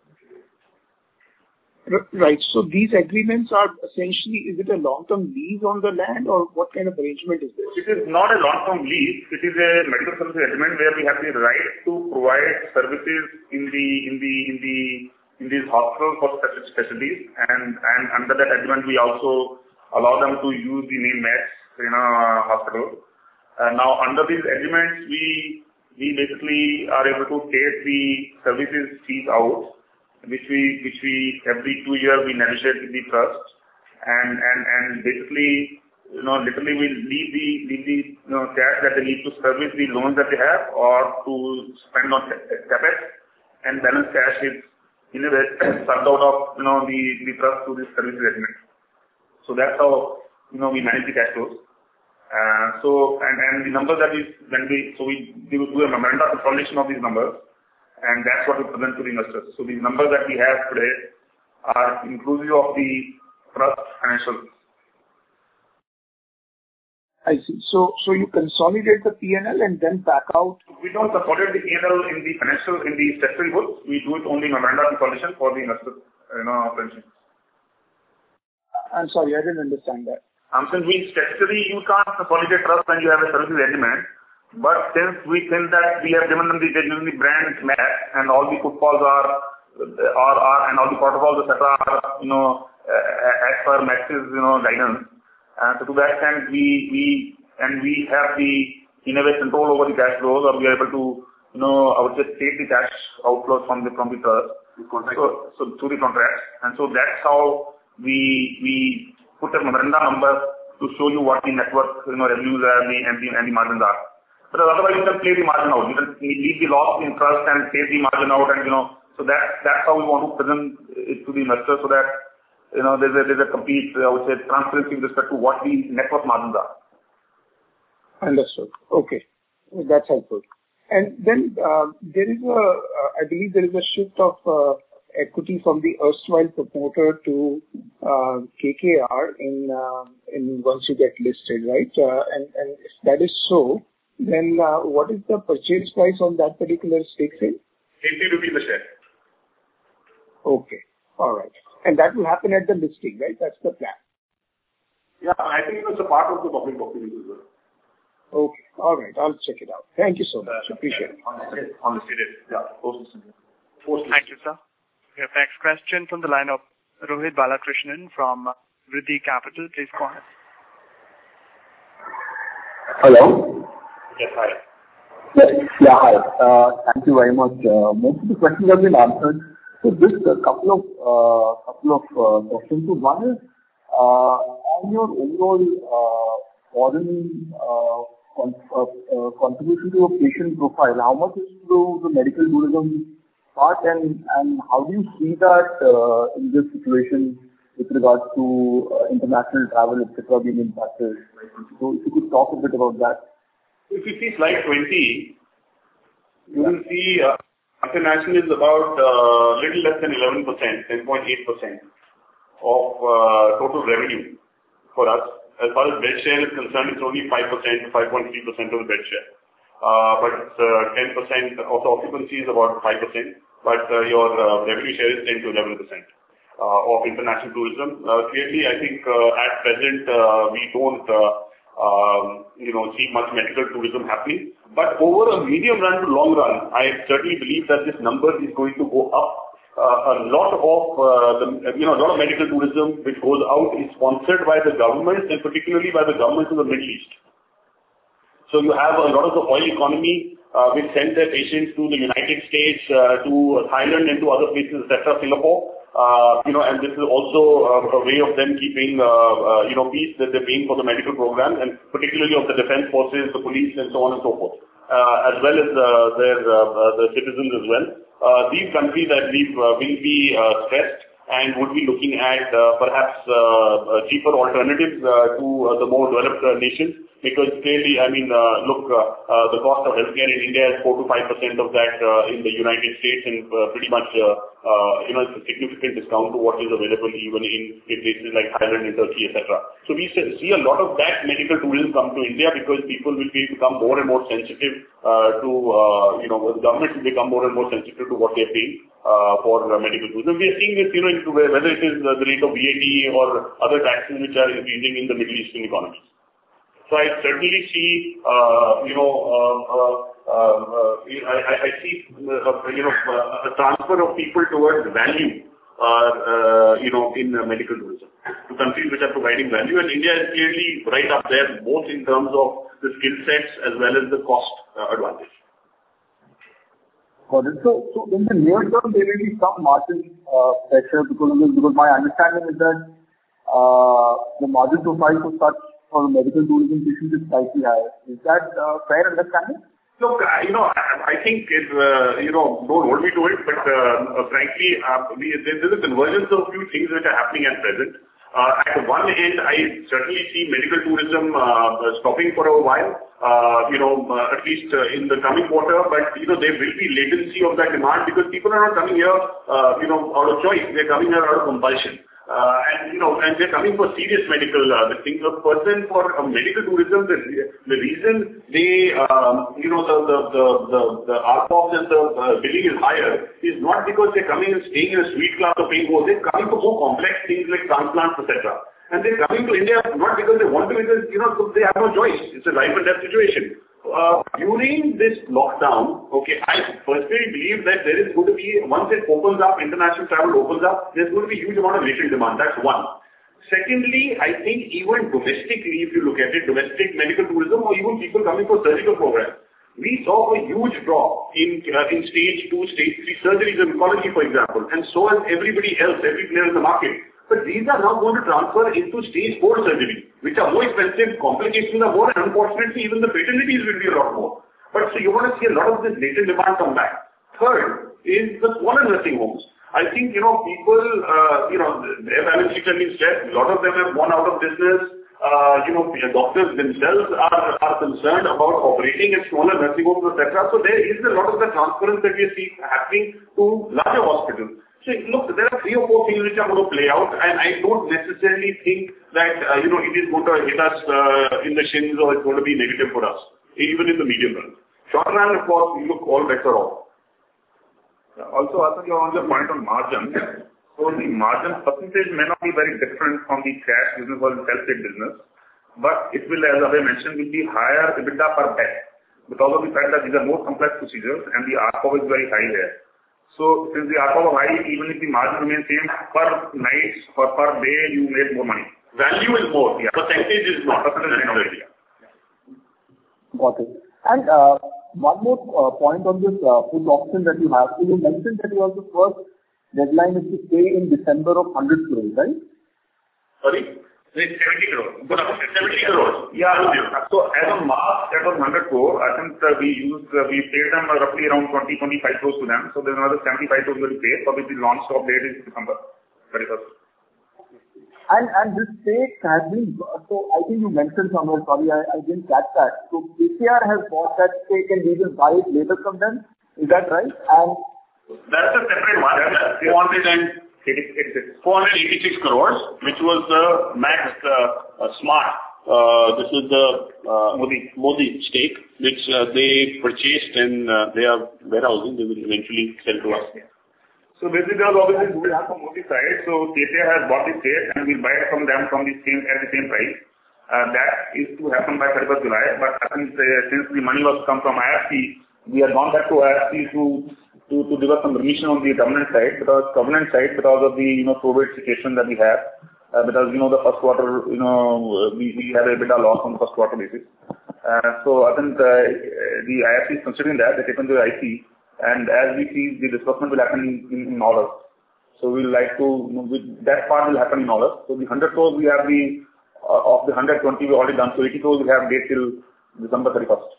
C: R- Right. So these agreements are essentially, is it a long-term lease on the land, or what kind of arrangement is this?
D: It is not a long-term lease. It is a medical services agreement where we have the right to provide services in the in the in the in these hospitals for specific specialties, and and under that agreement we also allow them to use the name Max, you know, hospital. Uh, now under these agreements, we we basically are able to take the services fees out, which we which we every two years we negotiate with the trust, and and and basically, you know, literally we leave the leave the you know cash that they need to service the loans that they have or to spend on capex, and balance cash is in a way sucked out of you know the the trust to this services agreement. So that's how you know we manage the cash flows. Uh, so and and the numbers that we when we so we do a memorandum of consolidation of these numbers. And that's what we present to the investors. So these numbers that we have today are inclusive of the trust financials.
C: I see. So, so you consolidate the P and L and then back out?
D: We don't consolidate the P and L in the financial, in the statutory books. We do it only in memorandum of consolidation for the investors, you know, pension.
C: I'm sorry, I didn't understand that.
D: Um, since we statutory, you can't consolidate trust when you have a services agreement. But since we think that we have given them the, they're using the brand Max and all the footfalls are, are, are and all the protocols, et cetera, are, you know, uh, as per Max's, you know, guidance. And so to that extent, we, we, and we have the, in a way, control over the cash flows, or we are able to, you know, I would say, take the cash outflows from the, from the trust. So, so through the contracts. And so that's how we, we put a memorandum number to show you what the network, you know, revenues are and the, and the, and the margins are. But otherwise, you can play the margin out. You can leave the loss in trust and pay the margin out, and you know. So that that's how we want to present it to the investors, so that you know there's a there's a complete, I would say, transparency with respect to what the network margins are.
C: Understood. Okay, that's helpful. And then uh, there is a, uh, I believe there is a shift of uh, equity from the erstwhile promoter to uh, K K R in uh, in once you get listed, right? Uh, and and if that is so, then uh, what is the purchase price on that particular stake sale?
D: eighty rupees a share.
C: Okay. All right. And that will happen at the listing, right? That's the plan.
D: Yeah, I think it's a part of the public document as well.
C: Okay. All right. I'll check it out. Thank you so much. Appreciate it.
D: On the state, yeah.
B: Thank you, sir. We have next question from the line of Rohit Balakrishnan from Vriddhi Capital. Please go ahead.
J: Hello.
D: Yes, hi.
J: Yes, yeah, hi. Uh, Thank you very much. Uh, Most of the questions have been answered. So just a couple of uh, couple of uh, questions. So one is, uh, on your overall uh, foreign uh, con- uh, uh, contribution to your patient profile, how much is through the medical tourism part, and and how do you see that uh, in this situation with regards to uh, international travel, et cetera, being impacted? So if you could talk a bit about that.
D: If you see slide twenty, you will see uh, international is about uh, little less than eleven percent, ten point eight percent of uh, total revenue for us. As far as bed share is concerned, it's only five percent to five point three percent of the bed share. Uh, but uh, ten percent of the occupancy is about five percent, but uh, your uh, revenue share is ten to eleven percent uh, of international tourism. Uh, clearly, I think uh, at present uh, we don't uh, Um, you know, see much medical tourism happening. But over a medium run to long run, I certainly believe that this number is going to go up. Uh, a lot of, uh, the, you know, a lot of medical tourism which goes out is sponsored by the government, and particularly by the governments of the Middle East. So you have a lot of the oil economy uh, which send their patients to the United States, uh, to Thailand and to other places, et cetera, Singapore. Uh, you know, and this is also uh, a way of them keeping, uh, uh, you know, peace that they're paying for the medical program, and particularly of the defense forces, the police, and so on and so forth, uh, as well as uh, their uh, the citizens as well. Uh, these countries, I believe, uh, will be uh, stressed and would be looking at uh, perhaps uh, uh, cheaper alternatives uh, to uh, the more developed uh, nations,
A: Because clearly, I mean, uh, look, uh, uh, the cost of healthcare in India is four to five percent of that uh, in the United States, and uh, pretty much, uh, uh, you know, it's a significant discount to what is available even in, in places like Thailand and Turkey, et cetera. So we see a lot of that medical tourism come to India because people will be become more and more sensitive uh, to, uh, you know, the government will become more and more sensitive to what they're paying uh, for uh, medical tourism. We are seeing this, you know, into whether it is uh, the rate of V A T or other taxes which are increasing in the Middle Eastern economies. So I certainly see, uh, you know, uh, uh, uh, I, I see, uh, you know, uh, a transfer of people towards value, uh, uh, you know, in uh, medical tourism to countries which are providing value, and India is clearly right up there, both in terms of the skill sets as well as the cost uh, advantage.
J: Got it. So, so in the near term, there may be some margin uh, pressure because of this, because my understanding is that uh, the margin profile for such for medical tourism patients is slightly higher. Is that uh, fair understanding?
A: Look, uh, you know, I, I think it, uh, you know, don't hold me to it, but uh, uh, frankly, uh, we, there, there's a convergence of a few things which are happening at present. Uh, at one end, I certainly see medical tourism uh, stopping for a while, uh, you know, uh, at least uh, in the coming quarter, but, you know, there will be latency of that demand because people are not coming here, uh, you know, out of choice. They're coming here out of compulsion. Uh, and, you know, and they're coming for serious medical, uh, the things of person for uh, medical tourism, the, the reason they, um, you know, the, the, the, the, the R P O Ps and the uh, billing is higher is not because they're coming and staying in a suite class of paying more. They're coming for more complex things like transplants, et cetera. And they're coming to India not because they want to, because, you know, they have no choice. It's a life and death situation. Uh, during this lockdown, okay, I personally believe that there is going to be, once it opens up, international travel opens up, there's going to be a huge amount of latent demand. That's one. Secondly, I think even domestically, if you look at it, domestic medical tourism or even people coming for surgical programs, we saw a huge drop in uh, in stage two, stage three surgeries in oncology, for example, and so has everybody else, every player in the market. But these are now going to transfer into stage four surgery, which are more expensive, complications are more, and unfortunately even the fatalities will be a lot more. But so you want to see a lot of this latent demand come back. Third is the smaller nursing homes. I think, you know, people, uh, you know, their balance sheets have been stressed. A lot of them have gone out of business. Uh, you know, doctors themselves are, are concerned about operating at smaller nursing homes, et cetera. So there is a lot of the transference that we see happening to larger hospitals. So look, there are three or four things which are going to play out, and I don't necessarily think that, uh, you know, it is going to hit us uh, in the shins or it's going to be negative for us, even in the medium run. Short run, of course, we look all better off.
D: Also, I think you're on the point on margin. So the margin percentage may not be very different from the cash business or the self-paid business, but it will, as Abhay mentioned, will be higher EBITDA per bed because of the fact that these are more complex procedures and the R P O is very high here. So since the R P O is high, even if the margin remains same per night or per day, you make more money.
A: Value is more. Yeah. Percentage is not. Percentage is not. Yeah.
J: Got it. And uh, one more uh, point on this uh, food option that you have. So you mentioned that you have the first deadline is to pay in December of one hundred crores, right?
A: Sorry? It's seventy crores. seventy crores.
D: Yeah. So as of March, that was one hundred crores. I think uh, we used, uh, we paid them uh, roughly around twenty, twenty-five crores to them. So there's another seventy-five crores to pay, for which the launch stop date is December thirty-first.
J: And, and this stake has been, so I think you mentioned somewhere, sorry, I, I didn't catch that. So K K R has bought that stake and we will buy it later from them. Is that right? And
A: that's a separate one. That's four hundred eighty-six crores, which was the Max uh, uh, Smart. Uh, this is the uh, Modi, Modi stake, which uh, they purchased and uh, they are warehousing. They will eventually sell to us.
D: Yeah. So basically, there was obviously we have from Modi side. So K K R has bought the stake and we'll buy it from them from the same at the same price. Uh, that is to happen by thirty-first July. But I think uh, since the money was come from I F C, we have gone back to I F C to to to give us some remission on the government side, because government side because of the you know COVID situation that we have, uh, because you know the first quarter you know we we had a bit of loss on the first quarter basis. Uh, so I think uh, the I F C is considering that they taken to the I C, and as we see the disbursement will happen in, in, in August. So we will like to you know, with, that part will happen in August. So the one hundred crores we have the uh, of the one hundred twenty we already done. So eighty crores we have date till December thirty-first.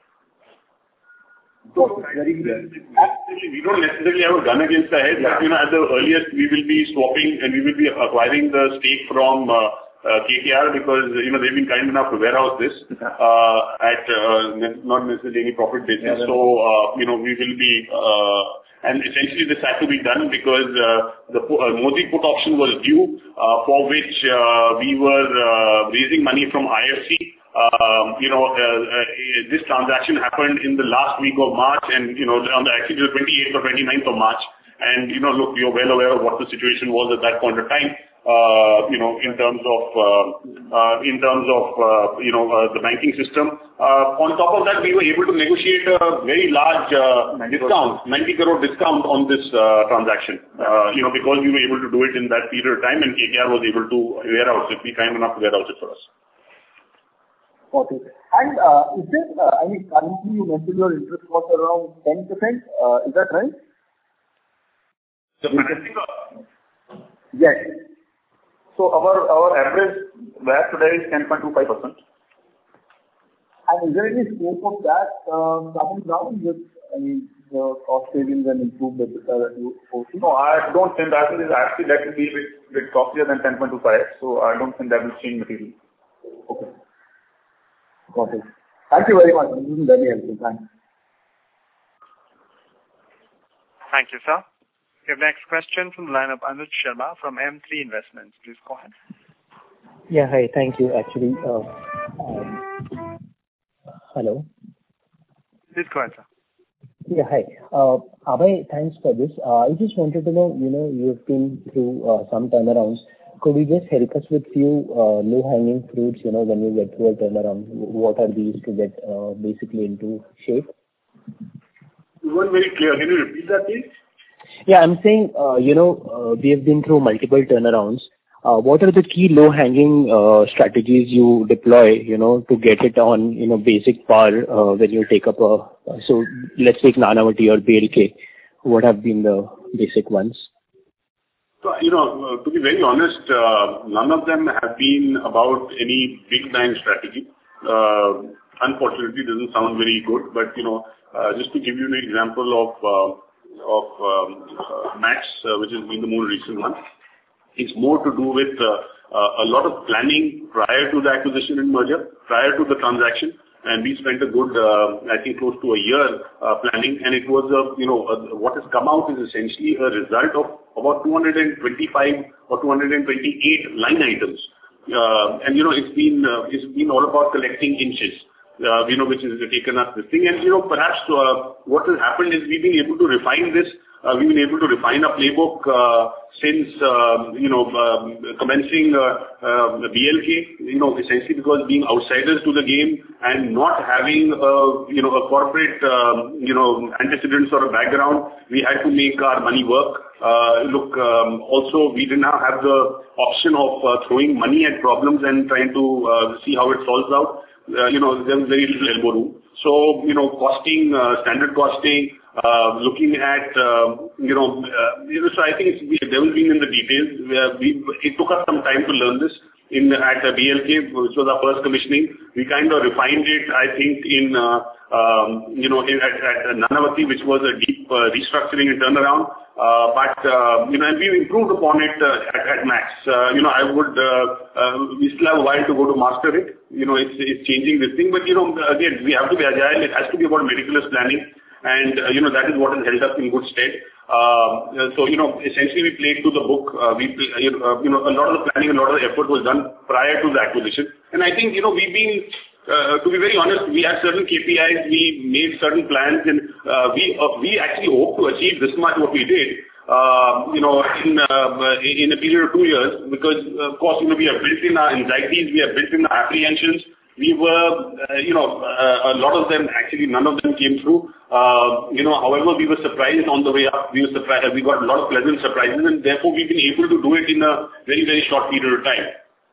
J: So very clear.
A: We don't necessarily have a gun against the head,
D: yeah.
A: but you know, at the earliest we will be swapping and we will be acquiring the stake from uh, uh, K K R because, you know, they've been kind enough to warehouse this uh, at uh, not necessarily any profit basis. Yeah, so, uh, you know, we will be, uh, and essentially this had to be done because uh, the uh, Modi put option was due, uh, for which uh, we were uh, raising money from I F C. Um, you know, uh, uh, this transaction happened in the last week of March and, you know, on the actually the twenty-eighth or twenty-ninth of March. And, you know, look, you're well aware of what the situation was at that point of time, uh, you know, in terms of, uh, uh, in terms of, uh, you know, uh, the banking system. Uh, on top of that, we were able to negotiate a very large uh, discount, ninety crore discount on this uh, transaction, uh, you know, because we were able to do it in that period of time and K K R was able to warehouse it, be kind enough to warehouse it for us.
J: Okay. And uh, is it, uh, I mean, currently you mentioned your interest cost around ten percent. Uh, is that right?
D: The financing?
J: Yes.
D: So our our average W A C today is ten point two five percent.
J: And is there any scope of that uh, coming down with, I mean, the cost savings and improved the that you foresee?
D: No, I don't think that is actually that will be a bit, bit costlier than ten point two five. So I don't think that will change materially.
J: Okay. Got it. Thank you very much. This is very helpful. Thanks.
B: Thank you, sir. Your next question from the line of Anuj Sharma from M three Investments. Please go ahead.
K: Yeah, hi. Thank you. Actually, uh, um, hello.
B: Please go ahead, sir.
K: Yeah, hi. Uh, Abhay, thanks for this. Uh, I just wanted to know, you know, you've been through uh, some turnarounds. Could you just help us with few uh, low-hanging fruits, you know, when you get to a turnaround? What are these to get uh, basically into shape?
A: You weren't very clear. Can you repeat that, please?
K: Yeah, I'm saying, uh, you know, uh, we have been through multiple turnarounds. Uh, what are the key low-hanging uh, strategies you deploy, you know, to get it on, you know, basic par uh, when you take up a... Uh, so let's take Nanavati or B L K. What have been the basic ones?
A: So, you know, uh, to be very honest, uh, none of them have been about any big bang strategy. Uh, unfortunately, it doesn't sound very good, but, you know, uh, just to give you an example of uh, of um, uh, Max, uh, which has been the more recent one, it's more to do with uh, uh, a lot of planning prior to the acquisition and merger, prior to the transaction. And we spent a good, uh, I think, close to a year uh, planning. And it was, a, you know, a, what has come out is essentially a result of about two hundred twenty-five or two hundred twenty-eight line items. Uh, and, you know, it's been, uh, it's been all about collecting inches, uh, you know, which has taken us this thing. And, you know, perhaps uh, what has happened is we've been able to refine this. Uh, we've been able to refine our playbook uh, since, uh, you know, uh, commencing uh, uh, the B L K, you know, essentially because being outsiders to the game and not having, uh, you know, a corporate, um, you know, antecedents or a background, we had to make our money work. Uh, look, um, also we did not have the option of uh, throwing money at problems and trying to uh, see how it solves out. Uh, you know, there was very little elbow room. So, you know, costing, uh, standard costing, uh, looking at, uh, you know, uh, you know, so I think it's, we have never been in the details. Uh, we, it took us some time to learn this in, at uh, B L K, which was our first commissioning. We kind of refined it, I think, in, uh, um, you know, in, at, at Nanavati, which was a deep uh, restructuring and turnaround. Uh, but, uh, you know, and we've improved upon it uh, at, at Max. Uh, you know, I would, uh, uh, we still have a while to go to master it. You know, it's, it's changing this thing. But, you know, again, we have to be agile. It has to be about meticulous planning. And, uh, you know, that is what has held us in good stead. Uh, so, you know, essentially we played to the book. Uh, we, uh, you know, a lot of the planning, a lot of the effort was done prior to the acquisition. And I think, you know, we've been, uh, to be very honest, we had certain K P Is, we made certain plans, and uh, we uh, we actually hope to achieve this much what we did, uh, you know, in uh, in a period of two years. Because, of course, you know, we have built in our anxieties, we have built in our apprehensions. We were, uh, you know, uh, a lot of them, actually none of them came through. Uh, you know, however, we were surprised on the way up. We were surprised, we got a lot of pleasant surprises, and therefore we've been able to do it in a very, very short period of time.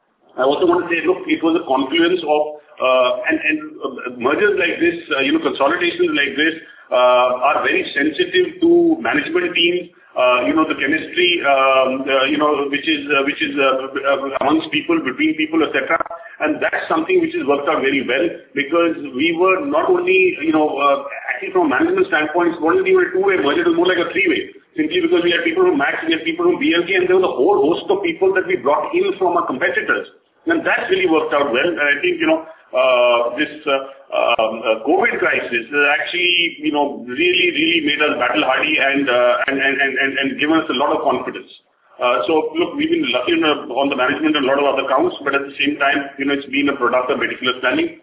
A: I also want to say, look, it was a confluence of, uh, and, and uh, mergers like this, uh, you know, consolidations like this, uh, are very sensitive to management teams. Uh, you know, the chemistry, um, uh, you know, which is, uh, which is, uh, uh, amongst people, between people, et cetera. And that's something which has worked out very well, because we were not only, you know, uh, actually from a management standpoint, it wasn't even a two-way merger, it was more like a three-way. Simply because we had people from Max, we had people from B L K, and there was a whole host of people that we brought in from our competitors. And that's really worked out well. And I think, you know, uh, this uh, um, uh, COVID crisis has actually, you know, really, really made us battle hardy and, uh, and, and, and, and given us a lot of confidence. Uh, so look, we've been lucky in, uh, on the management and a lot of other counts, but at the same time, you know, it's been a product of meticulous planning.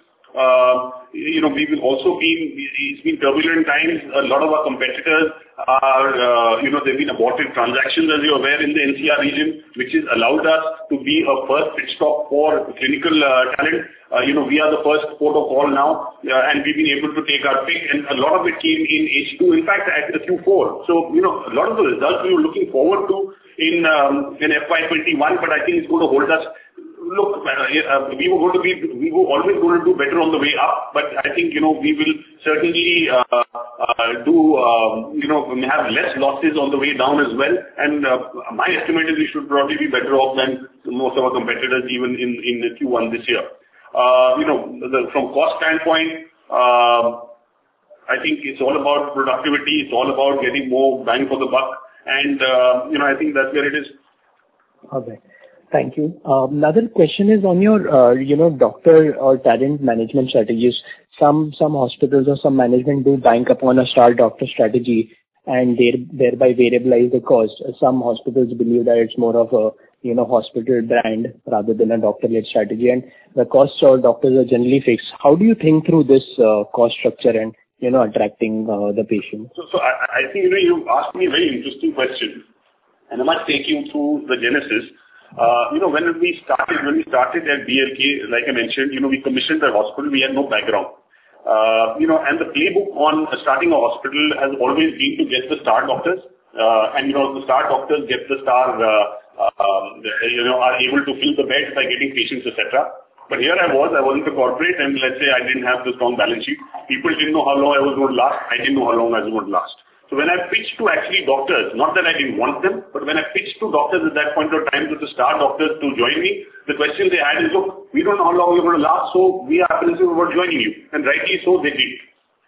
A: Uh, you know, we've also been, it's been turbulent times. A lot of our competitors are, uh, you know, they've been aborted transactions, as you're aware, in the N C R region, which has allowed us to be a first pit stop for clinical uh, talent. Uh, you know, we are the first port of call now, uh, and we've been able to take our pick, and a lot of it came in H two, in fact, at the Q four. So, you know, a lot of the results we were looking forward to in, um, in F Y twenty-one, but I think it's going to hold us. Look, uh, we were going to be, we were always going to do better on the way up, but I think, you know, we will certainly uh, uh, do, uh, you know, have less losses on the way down as well. And uh, my estimate is we should probably be better off than most of our competitors even in, in Q one this year. Uh, you know, the, from cost standpoint, uh, I think it's all about productivity. It's all about getting more bang for the buck. And, uh, you know, I think that's where it is.
K: Okay. Thank you. Uh, Another question is on your, uh, you know, doctor or talent management strategies. Some some hospitals or some management do bank upon a star doctor strategy and thereby variabilize the cost. Some hospitals believe that it's more of a, you know, hospital brand rather than a doctor-led strategy, and the costs of doctors are generally fixed. How do you think through this uh, cost structure and, you know, attracting uh, the patient?
A: So, so I, I think, you know, you asked me a very interesting question, and I must take you through the genesis. Uh, you know, when we started, when we started at B L K, like I mentioned, you know, we commissioned the hospital, we had no background. Uh, you know, and the playbook on starting a hospital has always been to get the star doctors, uh, and, you know, the star doctors get the star, uh, um, you know, are able to fill the beds by getting patients, et cetera. But here I was, I wasn't a corporate, and let's say I didn't have the strong balance sheet. People didn't know how long I was going to last. I didn't know how long I was going to last. So when I pitched to actually doctors, not that I didn't want them, but when I pitched to doctors at that point of time, to the star doctors to join me, the question they had is, look, we don't know how long you're going to last, so we are apprehensive about joining you. And rightly so, they did.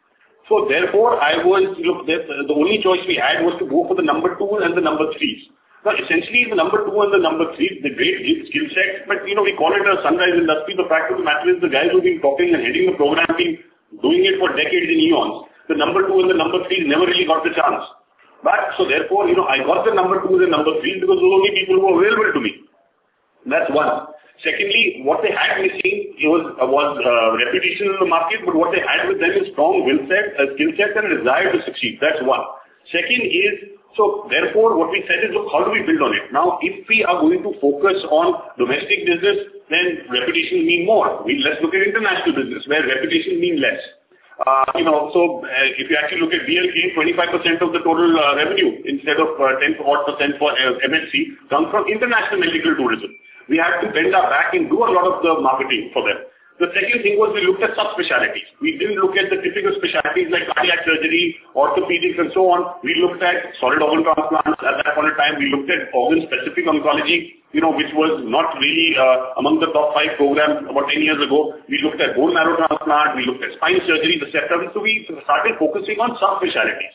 A: So therefore, I was, look, the only choice we had was to go for the number two and the number threes. Now, essentially, the number two and the number three, the great skill set, but, you know, we call it a sunrise industry. The fact of the matter is the guys who've been talking and heading the program, been doing it for decades and eons. The number two and the number three never really got the chance. But, so therefore, you know, I got the number two and the number three because those are the only people who were available to me. That's one. Secondly, what they had missing was, was uh, reputation in the market, but what they had with them is strong will set, a skill set and a desire to succeed. That's one. Second is, so therefore, what we said is, look, how do we build on it? Now, if we are going to focus on domestic business, then reputation mean more. We, let's look at international business, where reputation mean less. Uh, you know, so uh, if you actually look at B L K, twenty-five percent of the total uh, revenue instead of uh, ten odd percent for uh, M H C comes from international medical tourism. We had to bend our back and do a lot of the marketing for them. The second thing was we looked at subspecialties. We didn't look at the typical specialties like cardiac surgery, orthopedics and so on. We looked at solid organ transplants. At that point of time, we looked at organ-specific oncology, you know, which was not really uh, among the top five programs about ten years ago. We looked at bone marrow transplant, we looked at spine surgery, et cetera. So we started focusing on subspecialties.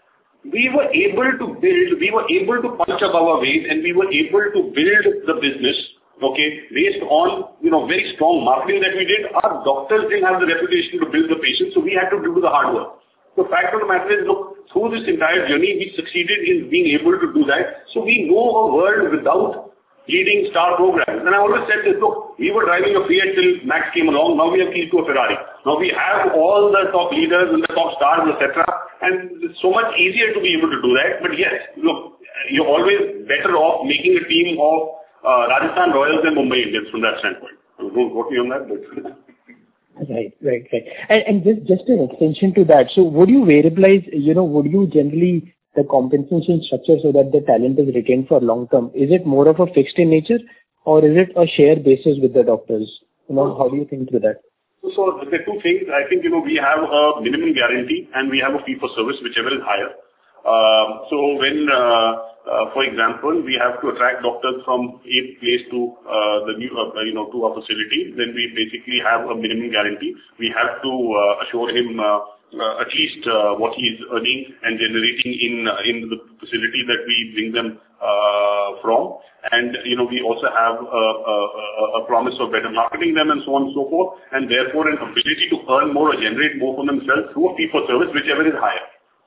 A: We were able to build, we were able to punch above our weight, and we were able to build the business, okay, based on, you know, very strong marketing that we did. Our doctors didn't have the reputation to build the patients, so we had to do the hard work. The fact of the matter is, look, through this entire journey, we succeeded in being able to do that. So we know a world without leading star programs. And I always said this, look, we were driving a Fiat till Max came along, now we have keys to a Ferrari. Now we have all the top leaders and the top stars, et cetera. And it's so much easier to be able to do that. But yes, look, you're always better off making a team of uh, Rajasthan Royals and Mumbai Indians from that standpoint. Don't quote me on that, but...
K: Right, right, right. And, and just, just an extension to that, so would you variabilize, you know, would you generally the compensation structure so that the talent is retained for long term? Is it more of a fixed in nature, or is it a share basis with the doctors? You know, how do you think through that?
A: So, so the two things, I think, you know, we have a minimum guarantee and we have a fee for service, whichever is higher. Uh, so when, uh, uh, for example, we have to attract doctors from a place to uh, the new, uh, you know, to our facility, then we basically have a minimum guarantee. We have to uh, assure him uh, uh, at least uh, what he is earning and generating in uh, in the facility that we bring them uh, from. And, you know, we also have a, a, a promise of better marketing them and so on and so forth, and therefore an ability to earn more or generate more for themselves through a fee for service, whichever is higher.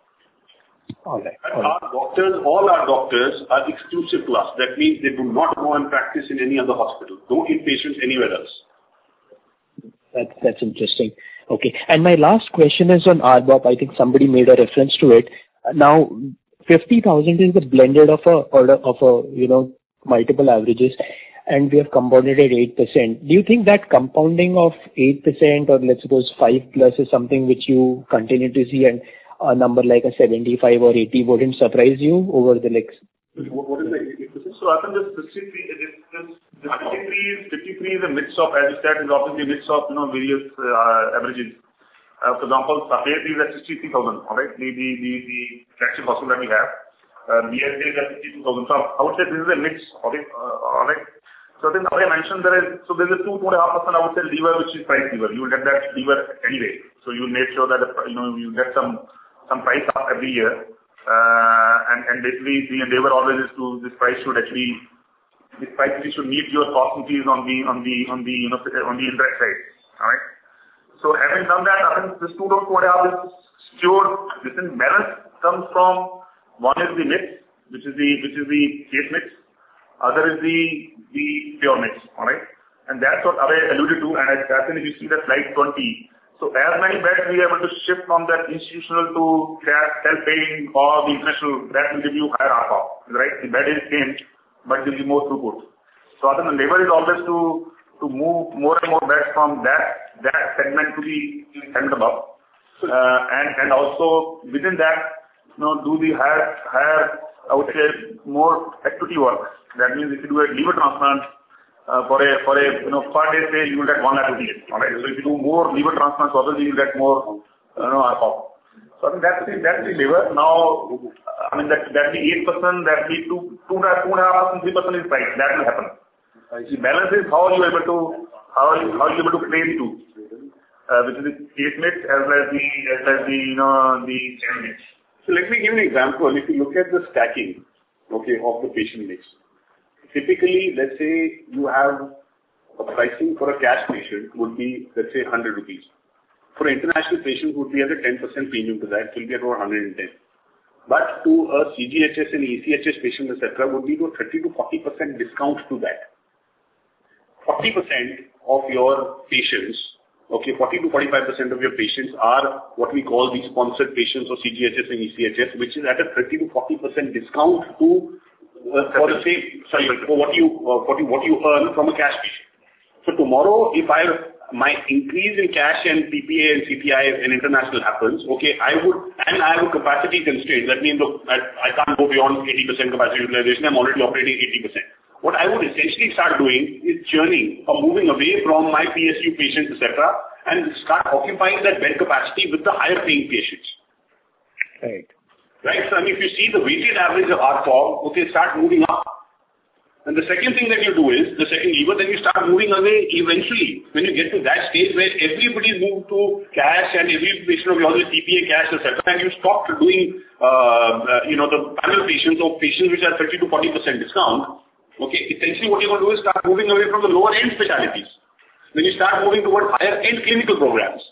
K: All right.
A: All right. Our doctors, all our doctors are exclusive to us. That means they do not go and practice in any other hospital. Don't get patients anywhere else.
K: That's, that's interesting. Okay. And my last question is on R B O P. I think somebody made a reference to it. Now, fifty thousand is the blended of a order of a, you know, multiple averages, and we have compounded at eight percent. Do you think that compounding of eight percent or let's suppose five plus is something which you continue to see, and a number like a seventy-five or eighty wouldn't surprise you over the next?
D: What, what is the eight percent? So I think this fifty-three, this, this, this fifty-three, is, fifty-three is a mix of, as you said, is obviously a mix of, you know, various uh, averages. Uh, for example, Safed is at sixty-three thousand, all right, the, the, the, the flagship hospital that we have. Uh, B S A is at fifty-two thousand. So I would say this is a mix, all right. Uh, all right. So then, as I mentioned, there is, so there is a two, two and a half percent, I would say, lever, which is price lever. You will get that lever anyway. So you will make sure that, you know, you get some, some price up every year. Uh, and, and basically the endeavor always is to, this price should actually, this price should meet your cost increase on the, on the, on the, you know, on the indirect side. All right. So having done that, I think this two to two and a half is secured. This balance comes from, one is the mix, which is the, which is the case mix. Other is the, the pure mix. All right. And that's what Abhay alluded to. And I, I think if you see the slide twenty, so as many beds we are able to shift from that institutional to cash, self-paying or the international, that will give you higher R P O P, right? The bed is same, but gives you more throughput. So I think the lever is always to, to move more and more beds from that, that segment to the segment above. Uh, and, and also within that, you know, do the higher, higher, I would say, more equity work. That means if you do a liver transplant, Uh, for a, for a, you know, per day say you will get one lakh rupees. All right. So if you do more liver transplants, obviously you will get more, you know, R P O P. So I think that's the, that's the lever. Now, I mean, that, that the eight percent, that the two, two, two and a half percent, three percent is price. That will happen. The balance is how you are able to, how you, how you able to play the two, uh, which is the case mix as well as the, as well as the, you know, the channel mix.
A: So let me give you an example. If you look at the stacking, okay, of the patient mix. Typically, let's say you have a pricing for a cash patient would be, let's say, one hundred rupees. For an international patient would be at a ten percent premium to that, it will be at about one hundred ten. But to a C G H S and E C H S patient, et cetera, would be to a thirty to forty percent discount to that. forty percent of your patients, okay, forty to forty-five percent of your patients are what we call the sponsored patients or C G H S and E C H S, which is at a thirty to forty percent discount to Uh, for the same, sorry, for what you, uh, what you, what you earn from a cash patient. So tomorrow, if I, my increase in cash and P P A and C P I and international happens, okay, I would, and I have a capacity constraint. That means, look, I, I can't go beyond eighty percent capacity utilization. I'm already operating eighty percent. What I would essentially start doing is churning or moving away from my P S U patients, et cetera, and start occupying that bed capacity with the higher paying patients.
K: Right.
A: Right? So, I mean, if you see the weighted average of R P O P, okay, start moving up. And the second thing that you do is, the second lever, then you start moving away eventually. When you get to that stage where everybody's moved to cash and every patient of yours is P P A cash, et cetera, and you stop doing, uh, uh, you know, the panel patients or patients which are thirty to forty percent discount, okay, essentially what you're going to do is start moving away from the lower end specialties. Then you start moving towards higher end clinical programs.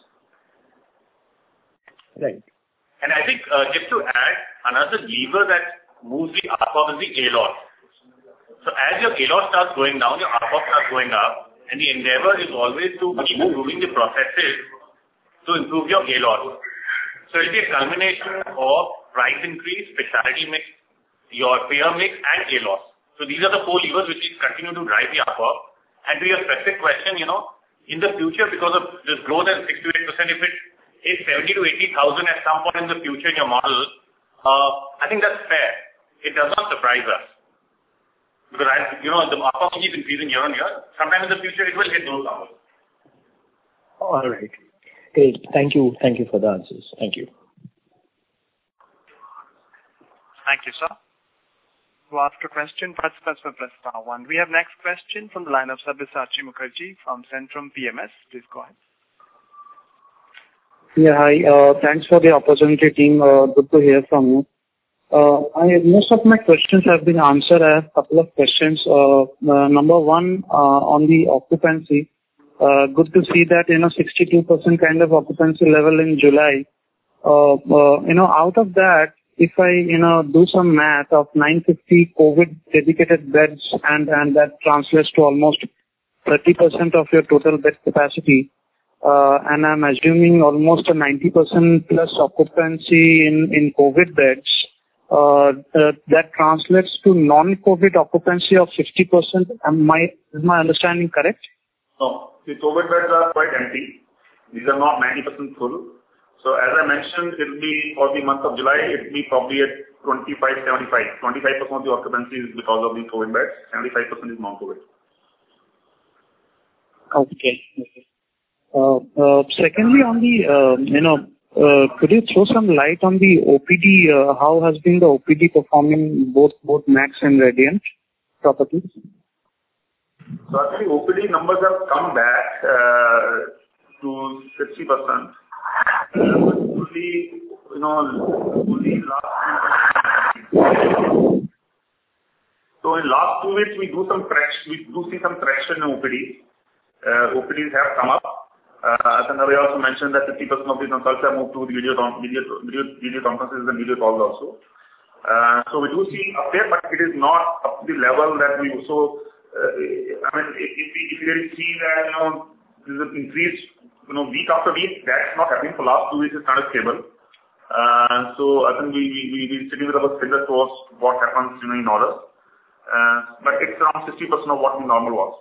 K: Right.
E: And I think uh, just to add, another lever that moves the R P O P is the A L O S. So as your A L O S starts going down, your R P O P starts going up, and the endeavor is always to keep improving the processes to improve your A L O S. So it will be a culmination of price increase, specialty mix, your payer mix, and A L O S. So these are the four levers which will continue to drive the R P O P. And to your specific question, you know, in the future, because of this growth at six to eight percent, if it is seventy to eighty thousand at some point in the future in your model, uh, I think that's fair. It does not surprise us. Because, I, you know, the R P O P keeps increasing year on year. Sometime in the future, it will hit those numbers.
K: All right. Great. Thank you. Thank you for the answers. Thank you.
B: Thank you, sir. To ask a question, press press press star one. We have next question from the line of Sabyasachi Mukherjee from Centrum P M S. Please go ahead.
C: Yeah, hi. Uh, thanks for the opportunity, team. Uh, good to hear from you. Uh, I, most of my questions have been answered. I have a couple of questions. Uh, uh, number one, uh, on the occupancy. Uh, good to see that, you know, sixty-two percent kind of occupancy level in July. Uh, uh, you know, out of that, if I, you know, do some math of nine hundred fifty COVID dedicated beds and, and that translates to almost thirty percent of your total bed capacity, uh, and I'm assuming almost a ninety percent plus occupancy in, in COVID beds, Uh, uh, that translates to non-COVID occupancy of fifty percent. Am my, is my understanding correct?
D: No, the COVID beds are quite empty. These are not ninety percent full. So as I mentioned, it will be for the month of July, it will be probably at twenty-five seventy-five. twenty-five percent of the occupancy is because of the COVID beds, seventy-five percent is non-COVID.
C: Okay. Uh, uh, secondly, on the, uh, you know, Uh, could you throw some light on the O P D? Uh, how has been the O P D performing both both Max and Radiant properties?
D: So actually O P D numbers have come back uh, to sixty percent. Uh, only, you know, only last So in last two weeks we do some traction, we do see some traction in O P D. Uh, O P Ds have come up. Uh, I think I also mentioned that fifty percent of the consults have moved to the video, video, video, video conferences and video calls also. Uh, so we do see up there, but it is not up to the level that we so. Uh, I mean, if, if, we, if we really see that, you know, there's an increase, you know, week after week, that's not happening for last two weeks. It's kind of stable. Uh, so I think we we we we sitting with our fingers crossed what happens, you know, in orders. Uh, but it's around sixty percent of what the normal was.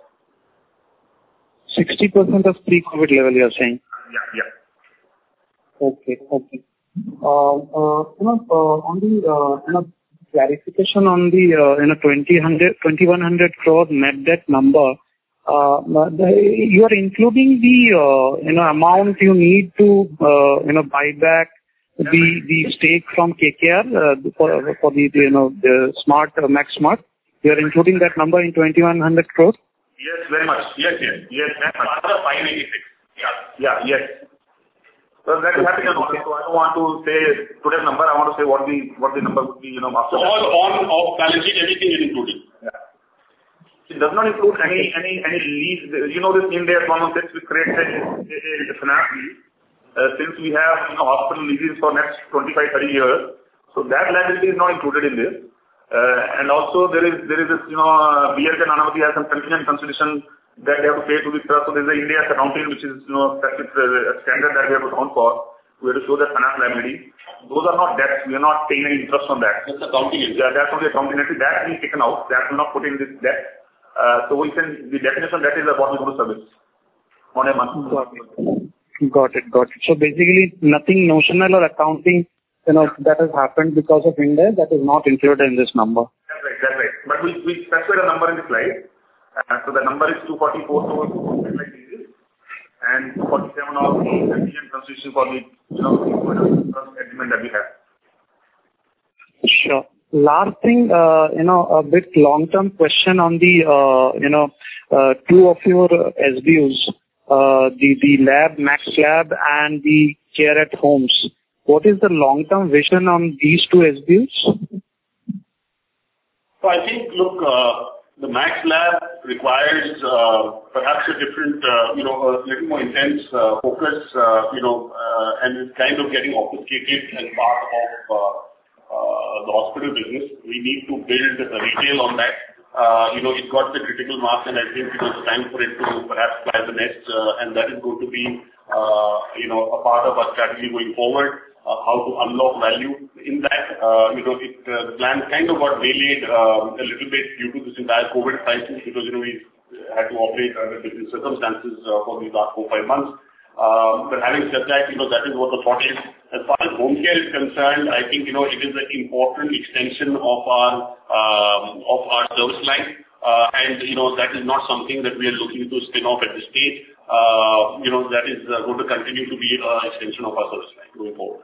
C: sixty percent of pre-COVID level, you are saying?
D: Yeah, yeah.
C: Okay, okay. Uh, uh, you know, uh, on the, uh, you know, clarification on the, uh, you know, twenty-one hundred crore net debt number, uh, the, you are including the, uh, you know, amount you need to, uh, you know, buy back the, the stake from K K R, uh, for, for the, you know, the Smart, uh, Max Smart. You are including that number in twenty-one hundred crore?
D: Yes, very much. Yes, yes, yes. That's part of five eighty-six. Yeah, yeah, yes. So that is happening. Okay. So I don't want to say today's number. I want to say what the what the number would be. You know, after. So all on off balance sheet, everything is included. Yeah. It does not include any any any lease. You know, this in there one of six we create a, a, a finance lease. Uh, since we have, you know, hospital leases for next twenty-five, thirty years, so that liability is not included in this. Uh, and also there is there is this, you know, uh, B L K and Nanavati has some contingent consideration that they have to pay to the trust. So there's a Ind AS accounting which is, you know, specific uh, standard that we have to account for. We have to show that finance liability. Those are not debts. We are not paying any interest on that. That's accounting. Yeah, that's only accounting entry. That will be taken out. That will not put in this debt. Uh, so we can, the definition that is what we go to service on a month.
C: Got it. Got it. Got it. So basically nothing notional or accounting, you know, that has happened because of India, that is not included in this number.
D: That's right, that's right. But we, we specified a number in the slide. Uh, so the number is two forty-four crores like this, and two forty-seven of the contingent consideration for the, you know, agreement that we have.
C: Sure. Last thing, uh, you know, a bit long-term question on the, uh, you know, uh, two of your S B Us, uh, the, the lab, Max Lab and the care at homes. What is the long-term vision on these two S B Us?
A: So I think, look, uh, the Max Lab requires uh, perhaps a different, uh, you know, a little more intense uh, focus, uh, you know, uh, and it's kind of getting obfuscated as part of uh, uh, the hospital business. We need to build a retail on that. Uh, you know, it got the critical mass, and I think, you know, it's time for it to perhaps fly the nest, uh, and that is going to be, uh, you know, a part of our strategy going forward. Uh, how to unlock value in that. Uh, you know, it, uh, the plan kind of got delayed uh, a little bit due to this entire COVID crisis because, you know, we had to operate under different circumstances uh, for these last four, five months. Um, but having said that, you know, that is what the thought is. As far as home care is concerned, I think, you know, it is an important extension of our, um, of our service line. Uh, and, you know, that is not something that we are looking to spin off at this stage. Uh, you know, that is uh, going to continue to be an extension of our service line going forward.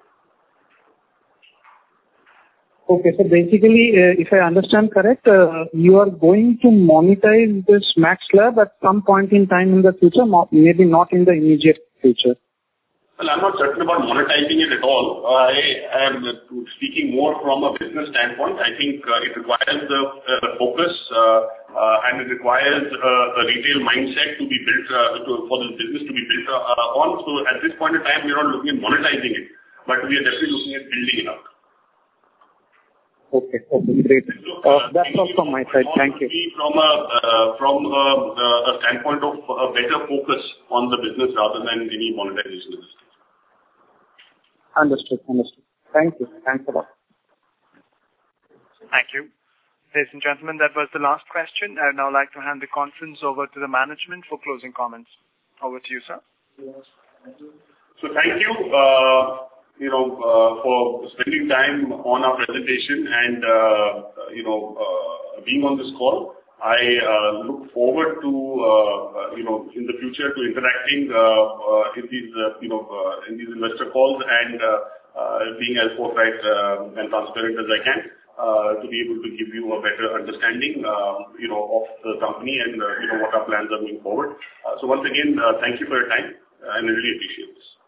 C: Okay, so basically, uh, if I understand correct, uh, you are going to monetize this Max Lab at some point in time in the future, maybe not in the immediate future.
A: Well, I'm not certain about monetizing it at all. I am speaking more from a business standpoint. I think uh, it requires the uh, focus uh, uh, and it requires uh, a retail mindset to be built uh, to, for the business to be built uh, on. So at this point in time, we're not looking at monetizing it, but we are definitely looking at building it out.
C: Okay. Okay, great. Uh, that's all from my side. Thank you.
A: From a uh, from a, a standpoint of a better focus on the business rather than any monetization of this.
C: Understood. Understood. Thank you. Thanks a lot.
B: Thank you. Ladies and gentlemen, that was the last question. I would now like to hand the conference over to the management for closing comments. Over to you, sir.
A: So thank you, uh, you know, uh, for spending time on our presentation and, uh, you know, uh, being on this call. I uh, look forward to, uh, you know, in the future to interacting uh, uh, in these, uh, you know, uh, in these investor calls and uh, uh, being as forthright uh, and transparent as I can uh, to be able to give you a better understanding, uh, you know, of the company and, uh, you know, what our plans are moving forward. Uh, so once again, uh, thank you for your time and I really appreciate this.